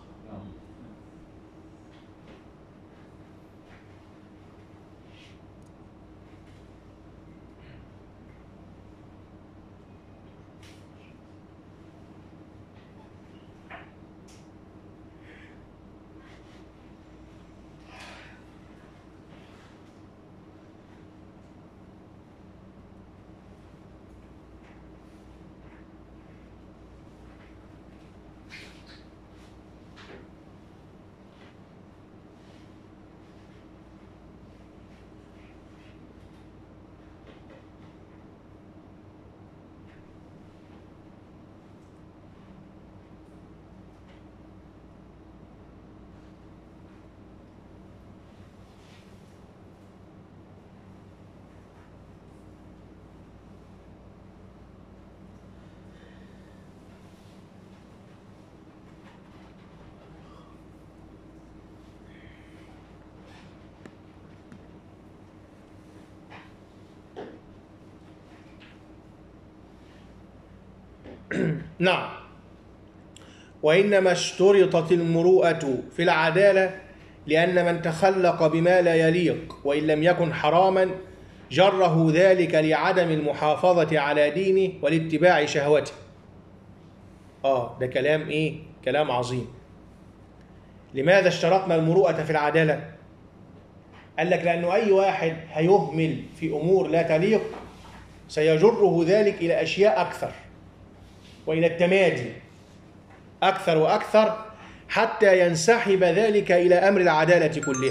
نعم. وإنما اشترطت المروءة في العدالة لأن من تخلق بما لا يليق وإن لم يكن حراما جره ذلك لعدم المحافظة على دينه والاتباع شهوته. ده كلام إيه؟ كلام عظيم. لماذا اشترطنا المروءة في العدالة؟ قال لك لأنه أي واحد هيهمل في أمور لا تليق سيجره ذلك إلى أشياء أكثر وإلى التمادي أكثر وأكثر حتى ينسحب ذلك إلى أمر العدالة كلها.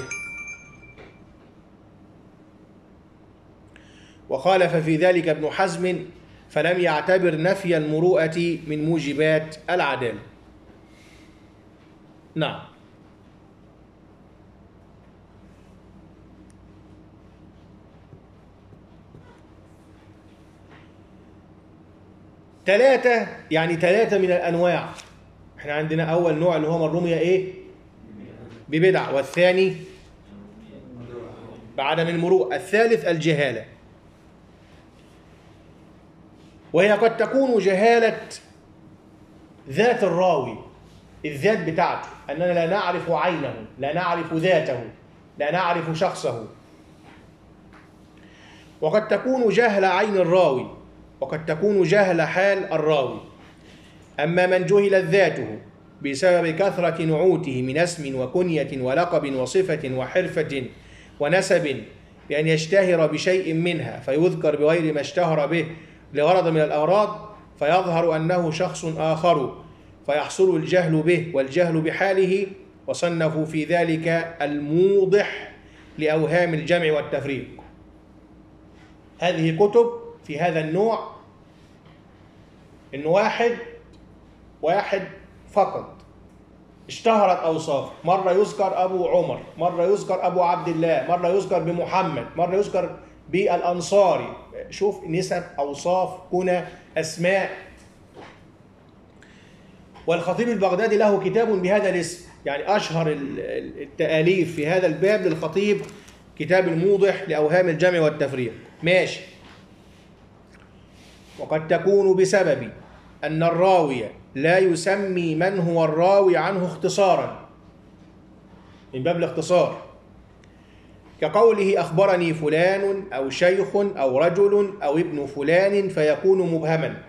وخالف في ذلك ابن حزم فلم يعتبر نفي المروءة من موجبات العدالة. نعم. ثلاثة، يعني ثلاثة من الأنواع. احنا عندنا أول نوع اللي هو من رمي إيه؟ ببدع، والثاني بعدم المروءة، الثالث الجهالة. وهي قد تكون جهالة ذات الراوي، الذات بتاعته، أننا لا نعرف عينه، لا نعرف ذاته، لا نعرف شخصه. وقد تكون جهل عين الراوي، وقد تكون جهل حال الراوي. أما من جهلت ذاته بسبب كثرة نعوته من اسم وكنية ولقب وصفة وحرفة ونسب بأن يشتهر بشيء منها فيذكر بغير ما اشتهر به لغرض من الأغراض فيظهر أنه شخص آخر فيحصل الجهل به والجهل بحاله. وصنفوا في ذلك الموضح لأوهام الجمع والتفريق. هذه كتب في هذا النوع، إن واحد فقط اشتهرت أوصافه، مرة يذكر أبو عمر، مرة يذكر أبو عبد الله، مرة يذكر بمحمد، مرة يذكر بالأنصاري. شوف نسب، أوصاف، كنى، أسماء. والخطيب البغدادي له كتاب بهذا الاسم، يعني أشهر التأليف في هذا الباب للخطيب كتاب الموضح لأوهام الجمع والتفريق. ماشي. وقد تكون بسبب أن الراوي لا يسمي من هو الراوي عنه اختصارا، من باب الاختصار، كقوله أخبرني فلان أو شيخ أو رجل أو ابن فلان فيكون مبهما.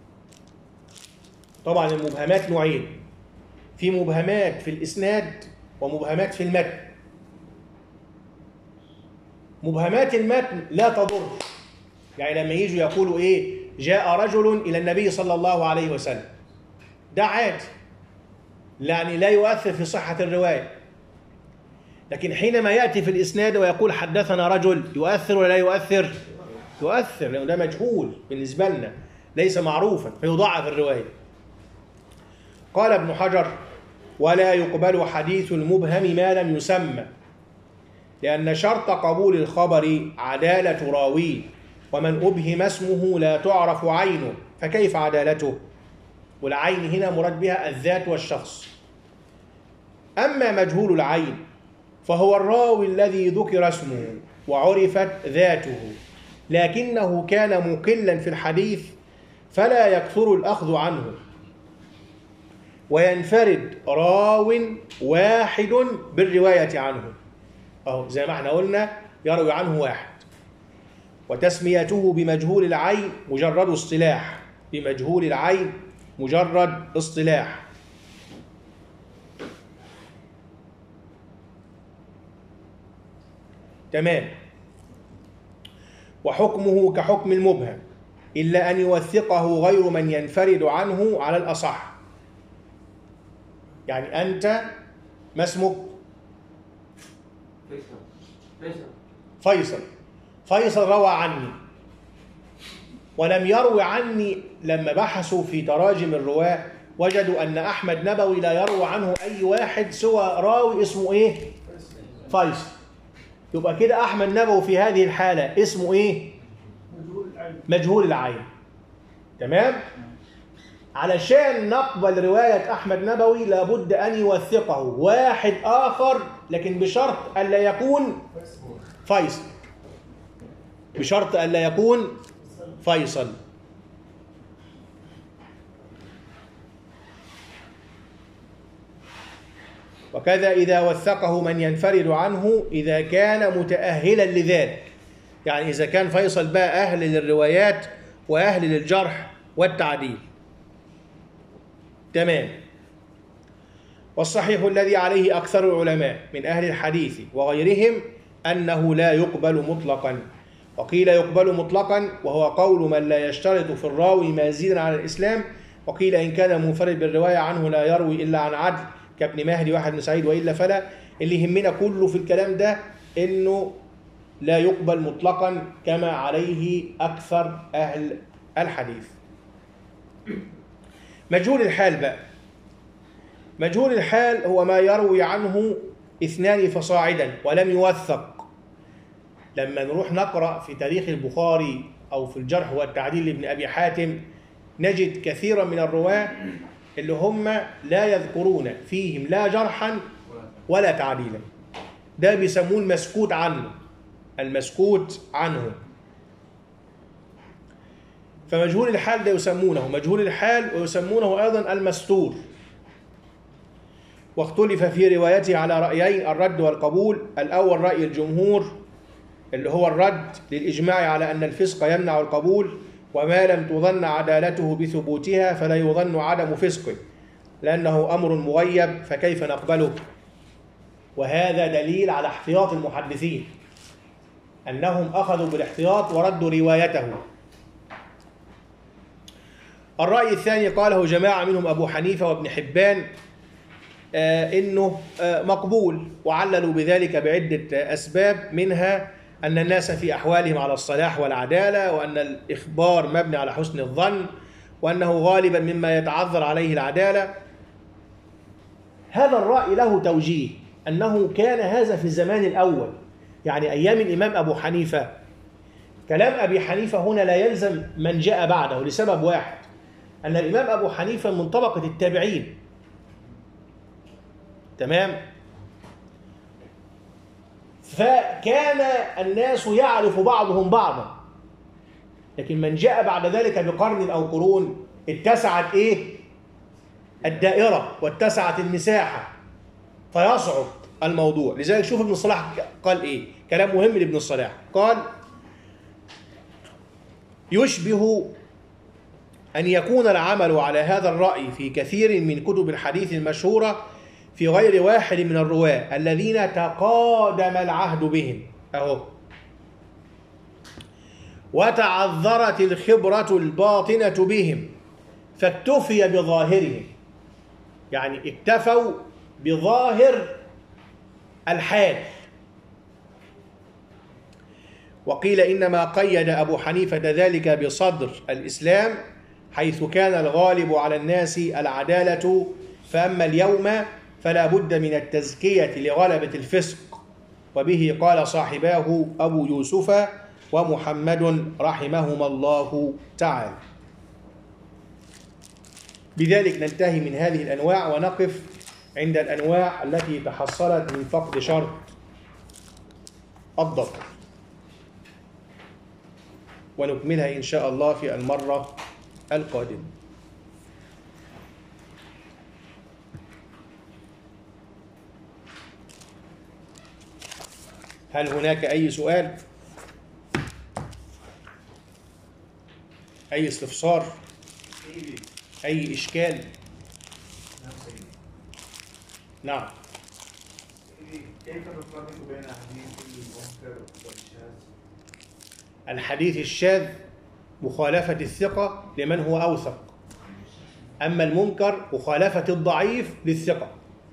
طبعا المبهمات نوعين، في مبهمات في الإسناد ومبهمات في المتن. مبهمات المتن لا تضر، يعني لما يجوا يقولوا إيه جاء رجل إلى النبي صلى الله عليه وسلم، ده عادي، يعني لا يؤثر في صحة الرواية. لكن حينما يأتي في الإسناد ويقول حدثنا رجل، يؤثر ولا لا يؤثر؟ يؤثر، لأنه ده مجهول بالنسبة لنا، ليس معروفا، فيضاعف الرواية. قال ابن حجر: ولا يقبل حديث المبهم ما لم يسمى، لأن شرط قبول الخبر عدالة راويه، ومن أبهم اسمه لا تعرف عينه، فكيف عدالته؟ والعين هنا مراد بها الذات والشخص. أما مجهول العين فهو الراوي الذي ذكر اسمه وعرفت ذاته لكنه كان مقلا في الحديث فلا يكثر الأخذ عنه، وينفرد راو واحد بالرواية عنه، أهو زي ما احنا قلنا يروي عنه واحد. وتسميته بمجهول العين مجرد اصطلاح، بمجهول العين مجرد اصطلاح. تمام. وحكمه كحكم المبهم إلا أن يوثقه غير من ينفرد عنه على الأصح. يعني أنت ما اسمك؟ فيصل. فيصل روى عني ولم يروي عني. لما بحثوا في تراجم الرواة وجدوا أن أحمد نبوي لا يروى عنه أي واحد سوى راوي اسمه إيه؟ فيصل. يبقى كده أحمد نبوي في هذه الحالة اسمه إيه؟ مجهول العين. تمام؟ علشان نقبل رواية أحمد نبوي لابد أن يوثقه واحد آخر، لكن بشرط ألا يكون فيصل، بشرط ألا يكون فيصل. وكذا إذا وثقه من ينفرد عنه إذا كان متأهلا لذلك، يعني إذا كان فيصل بقى أهل للروايات وأهل للجرح والتعديل. تمام. والصحيح الذي عليه أكثر العلماء من أهل الحديث وغيرهم أنه لا يقبل مطلقا. وقيل يقبل مطلقا وهو قول من لا يشترط في الراوي مزيدا على الإسلام، وقيل إن كان منفرد بالرواية عنه لا يروي إلا عن عدل كابن مهدي واحد بن سعيد وإلا فلا. اللي يهمنا كله في الكلام ده إنه لا يقبل مطلقا كما عليه أكثر أهل الحديث. مجهول الحال بقى. مجهول الحال هو ما يروي عنه اثنان فصاعدا ولم يوثق. لما نروح نقرأ في تاريخ البخاري أو في الجرح والتعديل لابن أبي حاتم نجد كثيرا من الرواة اللي هم لا يذكرون فيهم لا جرحا ولا تعديلا. ده بيسموه المسكوت عنه، المسكوت عنه. فمجهول الحال ده يسمونه مجهول الحال ويسمونه أيضا المستور. واختلف في روايته على رأيين الرد والقبول. الأول رأي الجمهور اللي هو الرد للإجماع على أن الفسق يمنع القبول، وما لم تظن عدالته بثبوتها فلا يظن عدم فسقه لأنه أمر مغيب فكيف نقبله. وهذا دليل على احتياط المحدثين أنهم أخذوا بالاحتياط وردوا روايته. الرأي الثاني قاله جماعة منهم أبو حنيفة وابن حبان إنه مقبول، وعللوا بذلك بعدة أسباب، منها أن الناس في أحوالهم على الصلاح والعدالة، وأن الإخبار مبني على حسن الظن، وأنه غالبا مما يتعذر عليه العدالة. هذا الرأي له توجيه، أنه كان هذا في الزمان الأول، يعني أيام الإمام أبو حنيفة. كلام أبي حنيفة هنا لا يلزم من جاء بعده لسبب واحد، أن الإمام أبو حنيفة من طبقة التابعين. تمام؟ فكان الناس يعرف بعضهم بعضا، لكن من جاء بعد ذلك بقرن أو قرون اتسعت الدائرة واتسعت المساحة فيصعب الموضوع. لذلك شوف ابن الصلاح قال كلام مهم لابن الصلاح. قال: يشبه أن يكون العمل على هذا الرأي في كثير من كتب الحديث المشهورة في غير واحد من الرواة الذين تقادم العهد بهم، وتعذرت الخبرة الباطنة بهم فاكتفي بظاهرهم، يعني اكتفوا بظاهر الحال. وقيل إنما قيد أبو حنيفة ذلك بصدر الإسلام حيث كان الغالب على الناس العدالة، فأما اليوم فلا بد من التزكية لغلبة الفسق. وبه قال صاحباه أبو يوسف ومحمد رحمهما الله تعالى. بذلك ننتهي من هذه الأنواع ونقف عند الأنواع التي تحصلت من فقد شرط الضبط، ونكملها إن شاء الله في المرة القادمة. هل هناك أي سؤال؟ أي استفسار؟ أي إشكال؟ نعم. كيف نفرق بين حديث المنكر والشاذ؟ الحديث الشاذ مخالفة الثقة لمن هو أوثق، أما المنكر مخالفة الضعيف للثقة.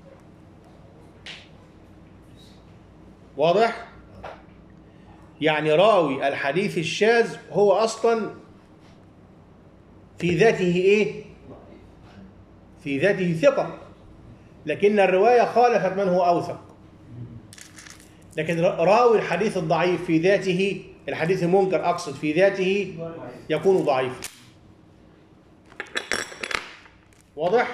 واضح؟ يعني راوي الحديث الشاذ هو أصلا في ذاته إيه؟ في ذاته ثقة، لكن الرواية خالفت من هو أوثق. لكن راوي الحديث الضعيف في ذاته، الحديث المنكر أقصد، في ذاته يكون ضعيف. واضح؟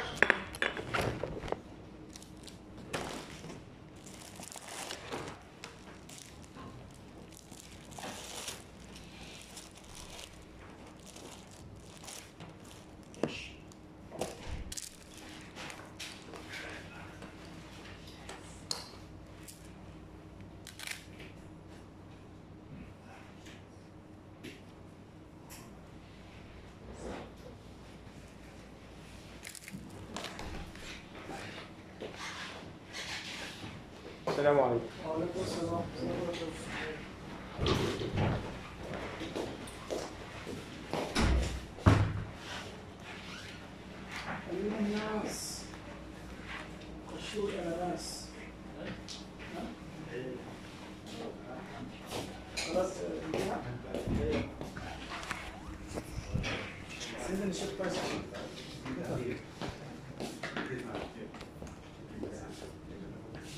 السلام عليكم. وعليكم السلام ورحمة الله وبركاته.